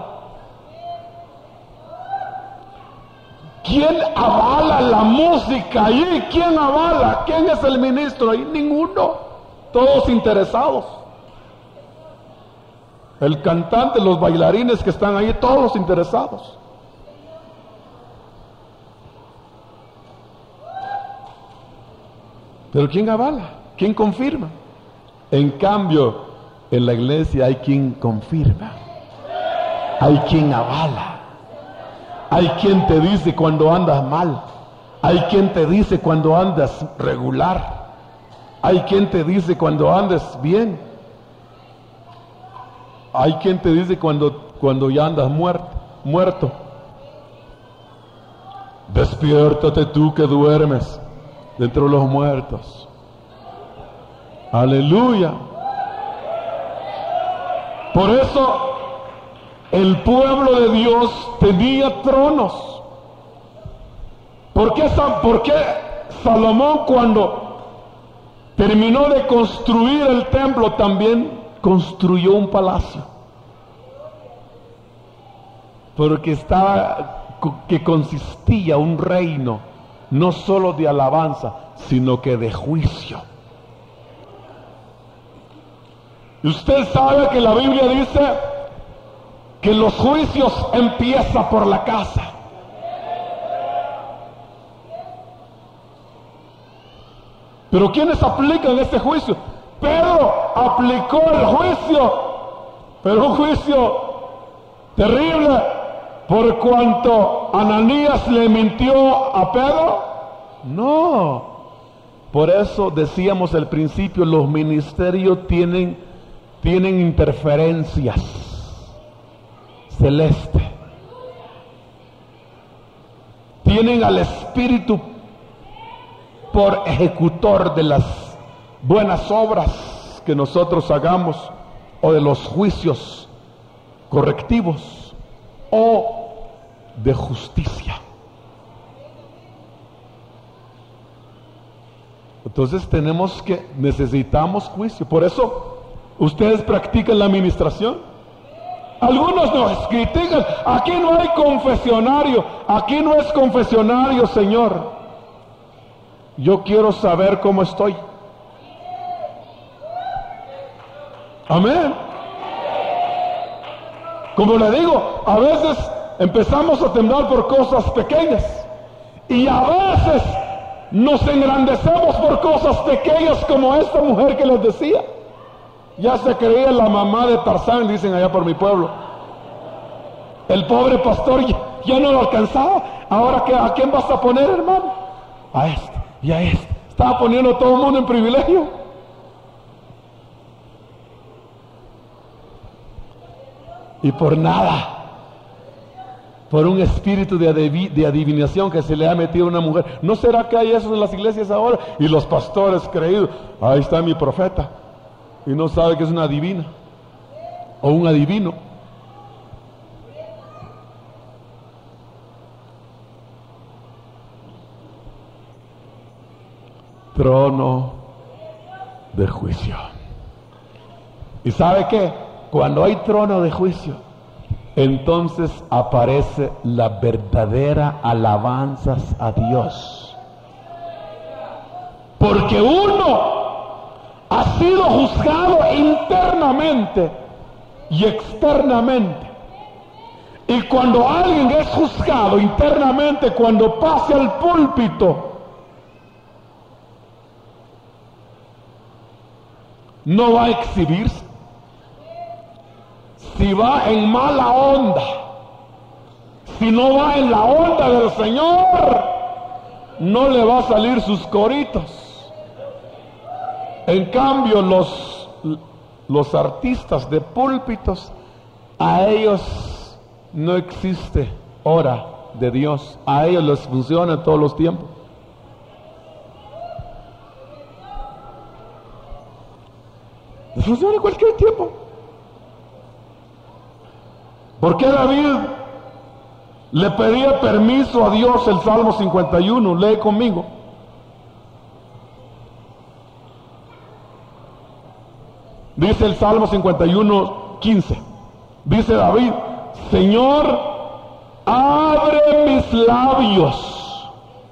¿Quién avala la música ahí? ¿Quién avala? ¿Quién es el ministro ahí? Ninguno. Todos interesados. El cantante, los bailarines que están ahí, todos interesados. Pero ¿quién avala? ¿Quién confirma? En cambio, en la iglesia hay quien confirma. Hay quien avala. Hay quien te dice cuando andas mal. Hay quien te dice cuando andas regular. Hay quien te dice cuando andas bien. Hay quien te dice cuando, cuando ya andas muerto, muerto. Despiértate tú que duermes dentro de los muertos. Aleluya. Por eso el pueblo de Dios tenía tronos. ¿Por qué, por qué Salomón, cuando terminó de construir el templo, también construyó un palacio? Porque estaba, que consistía un reino, no solo de alabanza, sino que de juicio. Y usted sabe que la Biblia dice que los juicios empiezan por la casa. Pero ¿quiénes aplican este juicio? Pedro aplicó el juicio, pero un juicio terrible, por cuanto Ananías le mintió a Pedro. No. Por eso decíamos al principio, los ministerios tienen, tienen interferencias celeste. Tienen al Espíritu por ejecutor de las buenas obras que nosotros hagamos, o de los juicios correctivos, o de justicia. Entonces tenemos que, necesitamos juicio. Por eso ustedes practican la administración. Algunos nos critican, aquí no hay confesionario, aquí no es confesionario, Señor. Yo quiero saber cómo estoy. Amén. Como le digo, a veces empezamos a temblar por cosas pequeñas, y a veces nos engrandecemos por cosas pequeñas, como esta mujer que les decía. Ya se creía la mamá de Tarzán, dicen allá por mi pueblo. El pobre pastor ya, ya no lo alcanzaba. Ahora, ¿qué, ¿a quién vas a poner, hermano? A este y a este. Estaba poniendo a todo el mundo en privilegio. Y por nada, por un espíritu de, adiv de adivinación que se le ha metido a una mujer. ¿No será que hay eso en las iglesias ahora? Y los pastores creídos, ahí está mi profeta, y no sabe que es una adivina o un adivino. Trono de juicio. ¿Y sabe qué? Cuando hay trono de juicio, entonces aparece la verdadera alabanzas a Dios. Porque uno ha sido juzgado internamente y externamente. Y cuando alguien es juzgado internamente, cuando pase al púlpito, no va a exhibirse. Si va en mala onda, si no va en la onda del Señor, no le va a salir sus coritos. En cambio, los, los artistas de púlpitos, a ellos no existe hora de Dios. A ellos les funciona todos los tiempos. Les funciona cualquier tiempo. ¿Por qué David Le pedía permiso a Dios, el Salmo cincuenta y uno, lee conmigo. Dice el Salmo cincuenta y uno, quince. Dice David: Señor, abre mis labios.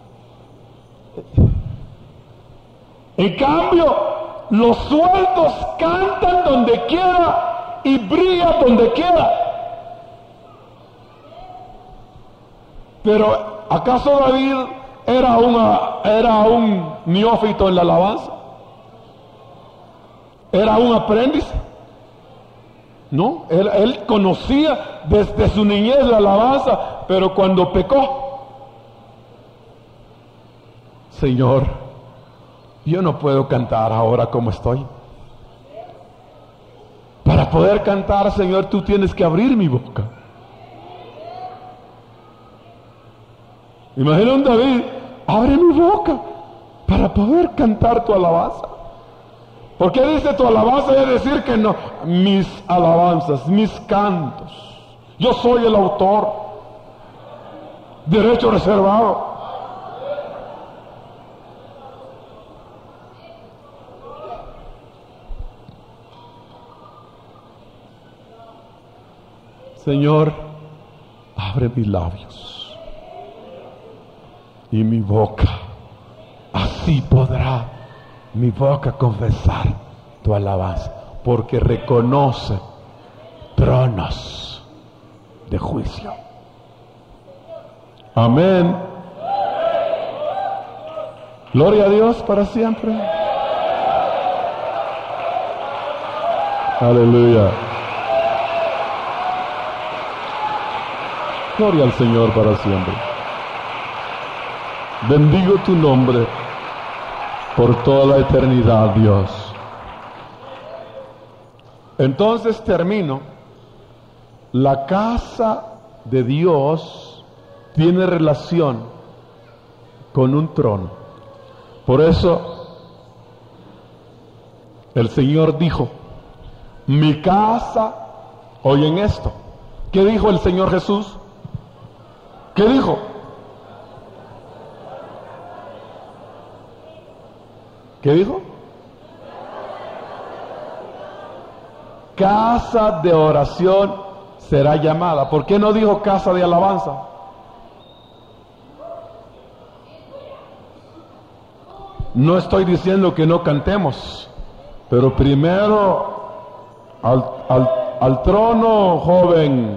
En cambio, los sueltos cantan donde quiera y brillan donde quiera. Pero ¿acaso David era, una, era un neófito en la alabanza? ¿Era un aprendiz? No, él, él conocía desde su niñez la alabanza, pero cuando pecó, Señor, yo no puedo cantar ahora como estoy. Para poder cantar, Señor, tú tienes que abrir mi boca. Imagina un David: abre mi boca para poder cantar tu alabanza. ¿Por qué dice tu alabanza? Es decir que no, mis alabanzas, mis cantos. Yo soy el autor. Derecho reservado. Señor, abre mis labios y mi boca, así podrá mi boca confesar tu alabanza, porque reconoce tronos de juicio. Amén. Gloria a Dios para siempre. Aleluya. Gloria al Señor para siempre. Bendigo tu nombre por toda la eternidad, Dios. Entonces termino. La casa de Dios tiene relación con un trono. Por eso el Señor dijo: mi casa, oyen esto. ¿Qué dijo el Señor Jesús? ¿Qué dijo? ¿Qué dijo? Casa de oración será llamada. ¿Por qué no dijo casa de alabanza? No estoy diciendo que no cantemos, pero primero al, al, al trono, joven.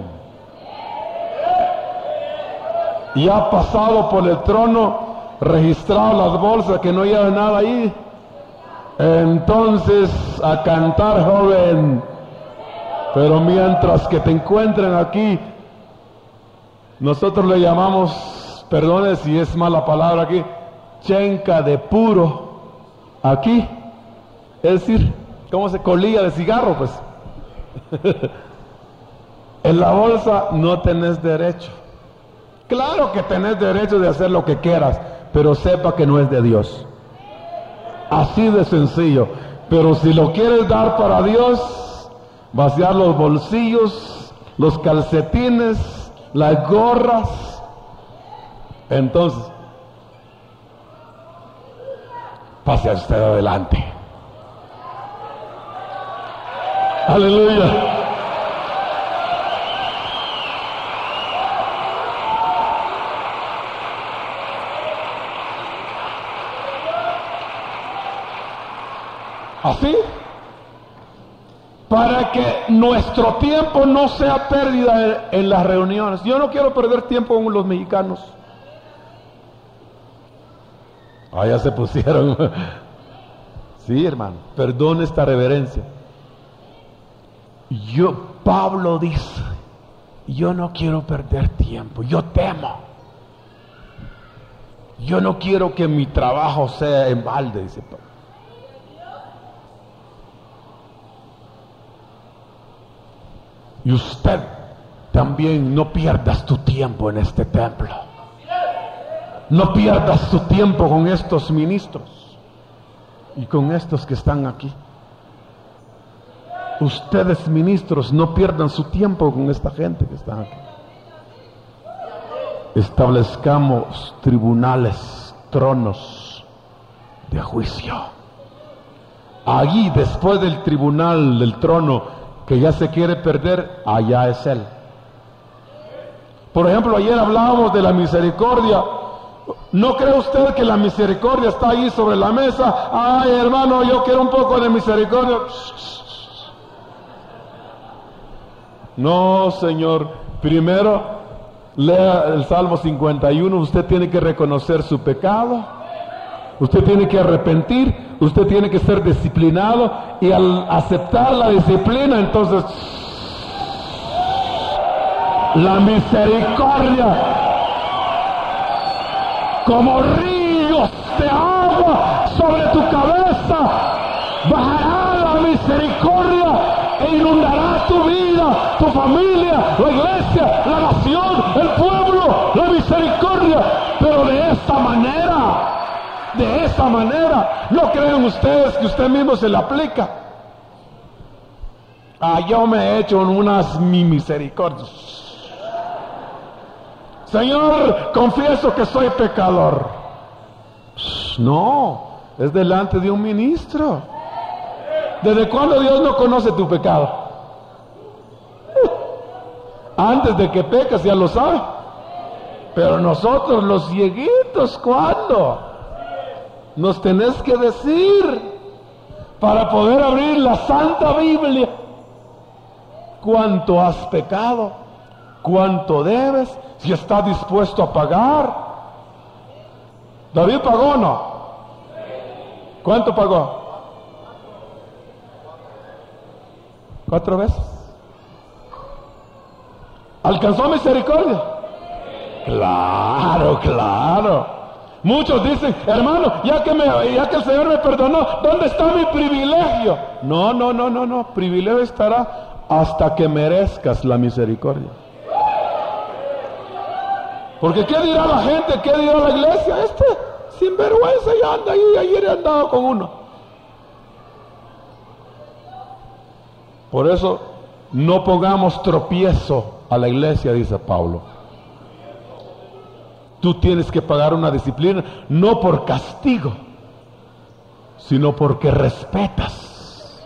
Y ha pasado por el trono, registrado las bolsas, que no lleva nada ahí. Entonces a cantar, joven. Pero mientras que te encuentren aquí, nosotros le llamamos, perdone si es mala palabra aquí, chenca de puro aquí, es decir, ¿cómo se? Colilla de cigarro, pues. En la bolsa no tenés derecho. Claro que tenés derecho de hacer lo que quieras, pero sepa que no es de Dios. Así de sencillo. Pero si lo quieres dar para Dios, vaciar los bolsillos, los calcetines, las gorras, entonces pase a usted adelante. Aleluya. Así, para que nuestro tiempo no sea pérdida en, en las reuniones. Yo no quiero perder tiempo con los mexicanos. Ah, ya se pusieron. Sí, hermano, perdone esta reverencia. Yo, Pablo dice, yo no quiero perder tiempo, yo temo. Yo no quiero que mi trabajo sea en balde, dice Pablo. Y usted también no pierdas tu tiempo en este templo. No pierdas tu tiempo con estos ministros y con estos que están aquí. Ustedes, ministros, no pierdan su tiempo con esta gente que está aquí. establezcamos tribunales, tronos de juicio. Allí, después del tribunal, del trono, que ya se quiere perder, allá es Él. Por ejemplo, ayer hablábamos de la misericordia. ¿No cree usted que la misericordia está ahí sobre la mesa? Ay, hermano, yo quiero un poco de misericordia. No, Señor. Primero, lea el Salmo cincuenta y uno. Usted tiene que reconocer su pecado. Usted tiene que arrepentir. Usted tiene que ser disciplinado. Y al aceptar la disciplina, entonces, la misericordia, como ríos de agua sobre tu cabeza, bajará la misericordia e inundará tu vida, tu familia, la iglesia, la nación, el pueblo, la misericordia. Pero de esta manera, de esta manera, ¿no creen ustedes que usted mismo se le aplica? Ah, yo me he hecho unas mi misericordias. Señor, confieso que soy pecador. No, es delante de un ministro. ¿Desde cuándo Dios no conoce tu pecado? Antes de que peques ya lo sabe. Pero nosotros los cieguitos, ¿cuándo? Nos tenés que decir para poder abrir la Santa Biblia. ¿Cuánto has pecado? ¿Cuánto debes? Si está dispuesto a pagar. ¿David pagó o no? ¿Cuánto pagó? ¿Cuatro veces? ¿Alcanzó misericordia? Claro, claro. Muchos dicen, hermano, ya que, me, ya que el Señor me perdonó, ¿dónde está mi privilegio? No, no, no, no, no. Privilegio estará hasta que merezcas la misericordia. Porque ¿qué dirá la gente? ¿Qué dirá la iglesia? Este sinvergüenza ya anda ahí, ayer he andado con uno. Por eso no pongamos tropiezo a la iglesia, dice Pablo. Tú tienes que pagar una disciplina, no por castigo, sino porque respetas.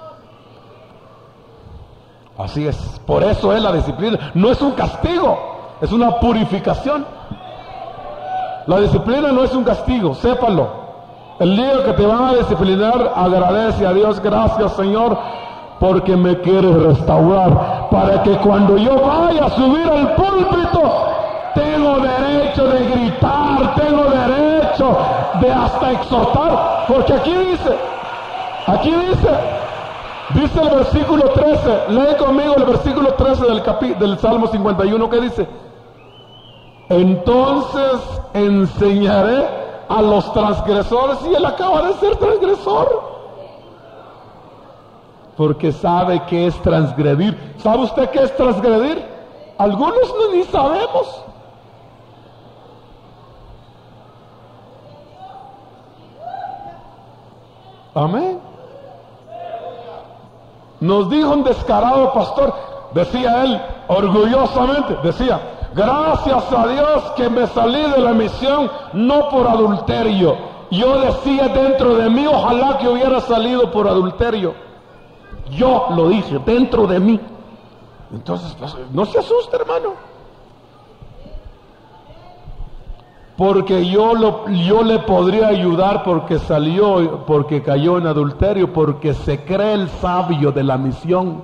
Así es, por eso es la disciplina, no es un castigo, es una purificación. La disciplina no es un castigo, sépalo. El día que te van a disciplinar, agradece a Dios, gracias Señor, porque me quieres restaurar, para que cuando yo vaya a subir al púlpito, tengo derecho de gritar, tengo derecho de hasta exhortar, porque aquí dice, aquí dice, dice el versículo trece, lee conmigo el versículo trece del, capi, del Salmo cincuenta y uno, que dice: entonces enseñaré a los transgresores, y él acaba de ser transgresor, porque sabe que es transgredir. ¿Sabe usted qué es transgredir? Algunos no, ni sabemos. Amén. Nos dijo un descarado pastor, decía él orgullosamente, decía: gracias a Dios que me salí de la misión no por adulterio. Yo decía dentro de mí, ojalá que hubiera salido por adulterio. Yo lo dije dentro de mí. Entonces, pues, no se asuste, hermano. Porque yo, lo, yo le podría ayudar porque salió, porque cayó en adulterio, porque se cree el sabio de la misión.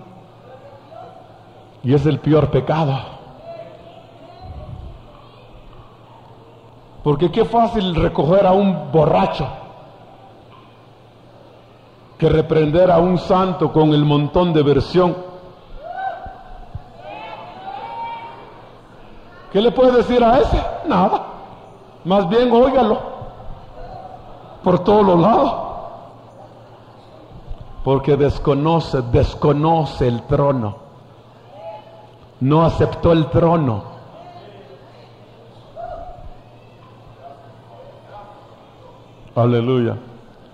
Y es el peor pecado. Porque qué fácil recoger a un borracho que reprender a un santo con el montón de versión. ¿Qué le puede decir a ese? Nada. Más bien óigalo por todos los lados. Porque desconoce, desconoce el trono. No aceptó el trono. Aleluya.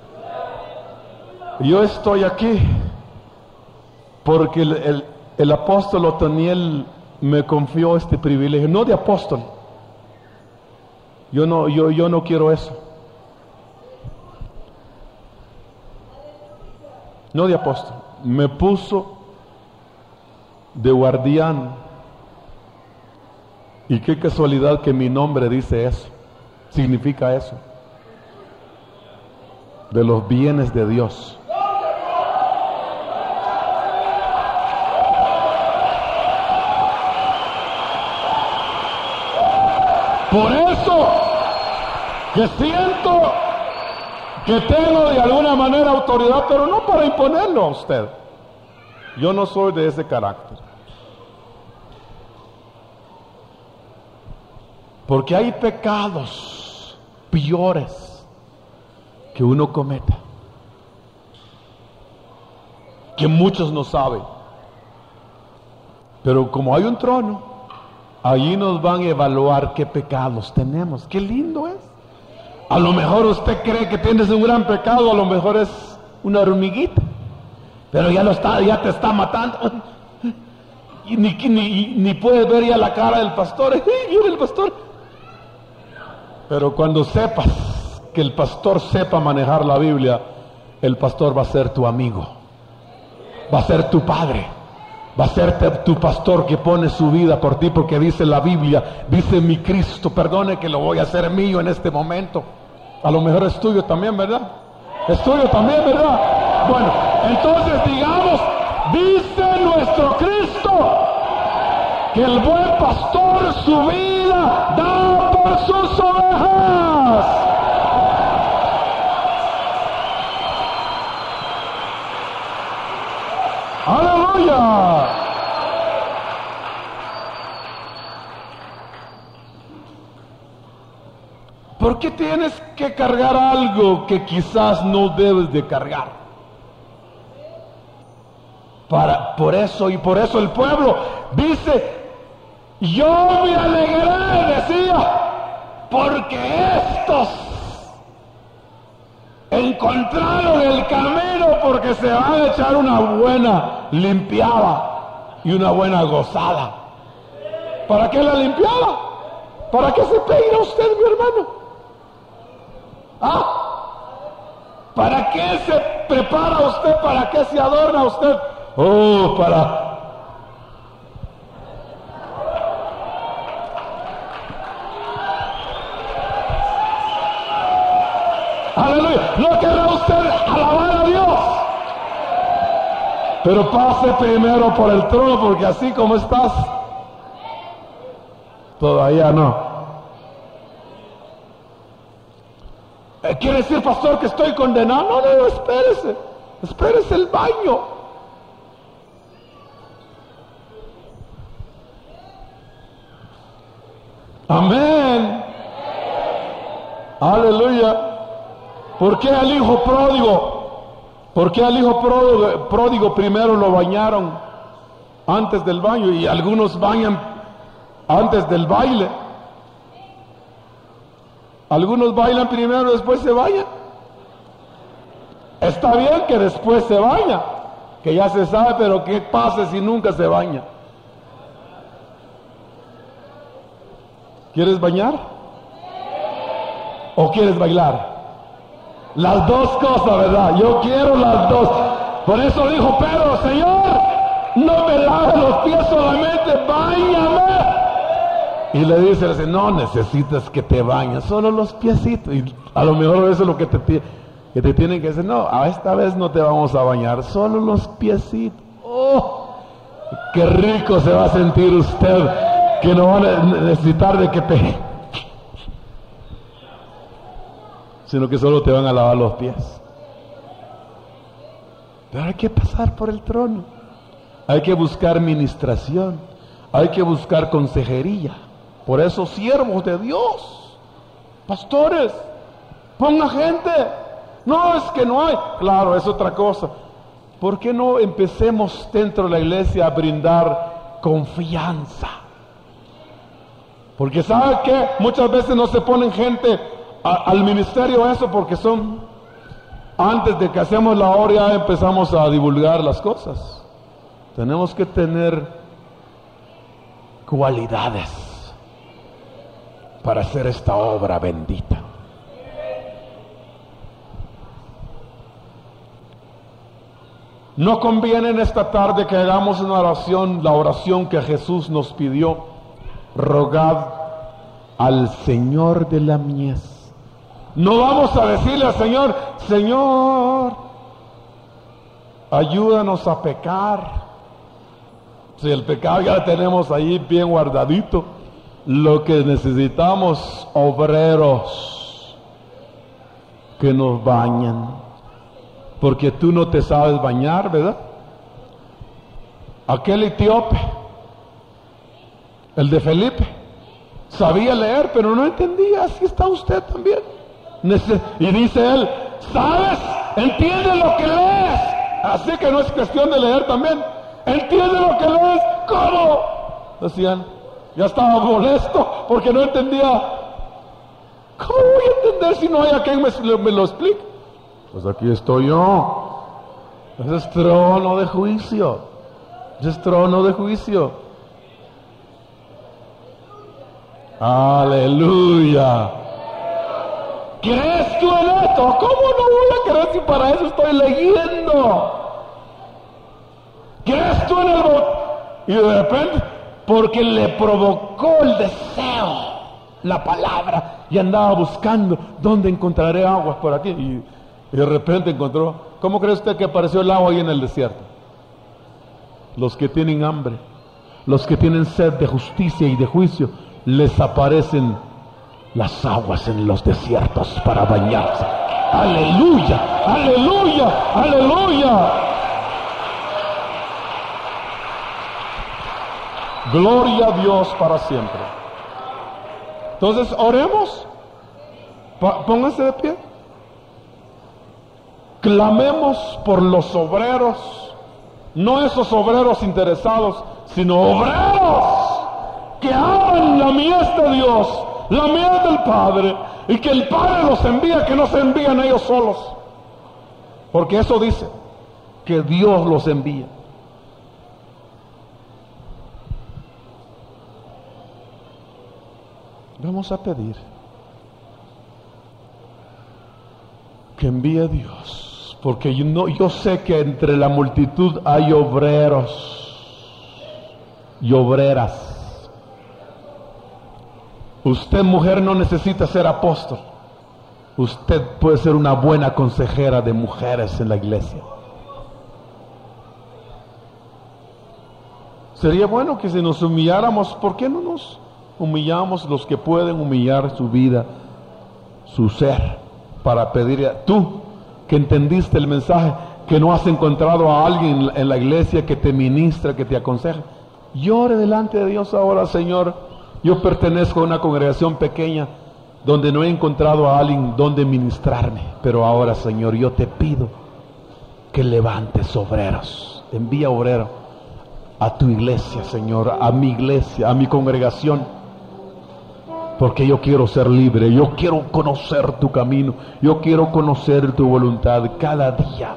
Yo estoy aquí porque el, el, el apóstol Otoniel me confió este privilegio, no de apóstol, Yo no, yo, yo no quiero eso. No de apóstol. Me puso de guardián. Y qué casualidad que mi nombre dice eso. Significa eso. De los bienes de Dios. Por eso que siento que tengo de alguna manera autoridad, pero no para imponerlo a usted. Yo no soy de ese carácter. Porque hay pecados peores que uno cometa, que muchos no saben. Pero como hay un trono, allí nos van a evaluar qué pecados tenemos. Qué lindo es. A lo mejor usted cree que tienes un gran pecado, a lo mejor es una hormiguita, pero ya lo está, ya te está matando. Y ni, ni, ni puedes ver ya la cara del pastor. Mira el pastor. Pero cuando sepas que el pastor sepa manejar la Biblia, el pastor va a ser tu amigo, va a ser tu padre, va a ser tu pastor que pone su vida por ti, porque dice la Biblia, dice mi Cristo, perdone que lo voy a hacer mío en este momento. A lo mejor es tuyo también, ¿verdad? Es tuyo también, ¿verdad? Bueno, entonces digamos, dice nuestro Cristo, que el buen pastor su vida da por sus ovejas. ¡Aleluya! ¿Por qué tienes que cargar algo que quizás no debes de cargar? Para, por eso y por eso el pueblo dice, yo me alegraré, decía, porque estos encontraron el camino, porque se van a echar una buena limpiada y una buena gozada. ¿Para qué la limpiada? ¿Para qué se peina usted, mi hermano? ¿Ah? ¿Para qué se prepara usted? ¿Para qué se adorna usted? Oh, para... Aleluya. ¿No querrá usted alabar a Dios? Pero pase primero por el trono, porque así como estás, todavía no. ¿Quiere decir, pastor, que estoy condenado? No, no, no, espérese. Espérese el baño. Amén. Aleluya. ¿Por qué al hijo pródigo? ¿Por qué al hijo pródigo, pródigo primero lo bañaron antes del baño y algunos bañan antes del baile? Algunos bailan primero y después se bañan. Está bien que después se baña, que ya se sabe, pero ¿qué pasa si nunca se baña? ¿Quieres bañar? ¿O quieres bailar? Las dos cosas, ¿verdad? Yo quiero las dos. Por eso dijo Pedro, Señor, no me laves los pies solamente, báñame. Y le dice, no necesitas que te bañes, solo los piecitos. Y a lo mejor eso es lo que te, que te tienen que decir, no, a esta vez no te vamos a bañar, solo los piecitos. ¡Oh! ¡Qué rico se va a sentir usted! Que no va a necesitar de que te... sino que solo te van a lavar los pies. Pero hay que pasar por el trono. Hay que buscar ministración. Hay que buscar consejería. Por eso, siervos de Dios, pastores, ponga gente. No, es que no hay. Claro, es otra cosa. ¿Por qué no empecemos dentro de la iglesia a brindar confianza? Porque ¿sabe qué? Muchas veces no se ponen gente a, al ministerio eso porque son... Antes de que hacemos la hora ya empezamos a divulgar las cosas. Tenemos que tener cualidades. para hacer esta obra bendita. No conviene en esta tarde que hagamos una oración, la oración que Jesús nos pidió: rogad al Señor de la mies. No vamos a decirle al Señor: Señor, ayúdanos a pecar. Si el pecado ya lo tenemos ahí bien guardadito, lo que necesitamos, obreros que nos bañan. Porque tú no te sabes bañar, ¿verdad? Aquel etíope, el de Felipe, sabía leer, pero no entendía. Así está usted también. Y dice él: ¿sabes? ¿Entiendes lo que lees? Así que no es cuestión de leer también. ¿Entiendes lo que lees? ¿Cómo? Decían. Ya estaba molesto porque no entendía. ¿Cómo voy a entender si no hay a quien me, me lo explique? Pues aquí estoy yo. Ese es trono de juicio. Ese es trono de juicio. Aleluya. ¿Crees tú en esto? ¿Cómo no voy a creer si para eso estoy leyendo? ¿Crees tú en el bot? Y de repente, porque le provocó el deseo, la palabra, y andaba buscando dónde encontraré aguas por aquí. Y, y de repente encontró. ¿Cómo cree usted que apareció el agua ahí en el desierto? Los que tienen hambre, los que tienen sed de justicia y de juicio, les aparecen las aguas en los desiertos para bañarse. Aleluya, aleluya, aleluya. Gloria a Dios para siempre. Entonces oremos. Pónganse de pie. Clamemos por los obreros, no esos obreros interesados, sino obreros que aman la mies de Dios, la mies del Padre, y que el Padre los envía, que no se envían ellos solos, porque eso dice, que Dios los envía. Vamos a pedir que envíe a Dios, porque yo, no, yo sé que entre la multitud hay obreros y obreras. Usted, mujer, no necesita ser apóstol. Usted puede ser una buena consejera de mujeres en la iglesia. Sería bueno que si nos humilláramos, ¿por qué no nos humillamos los que pueden humillar su vida, su ser, para pedir a tú que entendiste el mensaje, que no has encontrado a alguien en la iglesia que te ministra, que te aconseje? Llore delante de Dios ahora: Señor, yo pertenezco a una congregación pequeña donde no he encontrado a alguien donde ministrarme, pero ahora, Señor, yo te pido que levantes obreros, envía obreros a tu iglesia, Señor, a mi iglesia, a mi congregación, porque yo quiero ser libre, yo quiero conocer tu camino, yo quiero conocer tu voluntad cada día.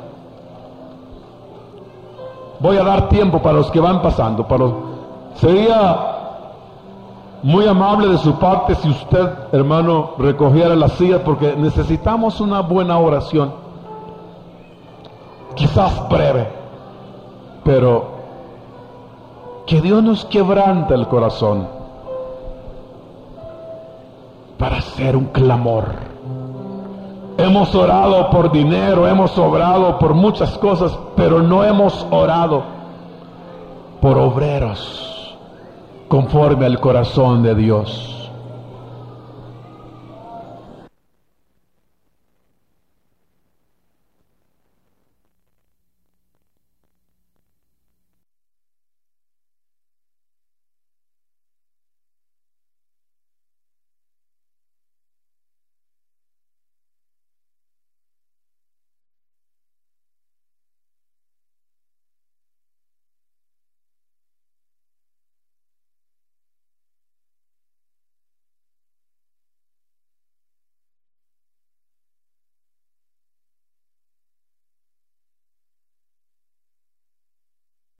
Voy a dar tiempo para los que van pasando, para los... Sería muy amable de su parte si usted, hermano, recogiera las sillas, porque necesitamos una buena oración, quizás breve, pero que Dios nos quebrante el corazón para hacer un clamor. Hemos orado por dinero, hemos orado por muchas cosas, pero no hemos orado por obreros conforme al corazón de Dios.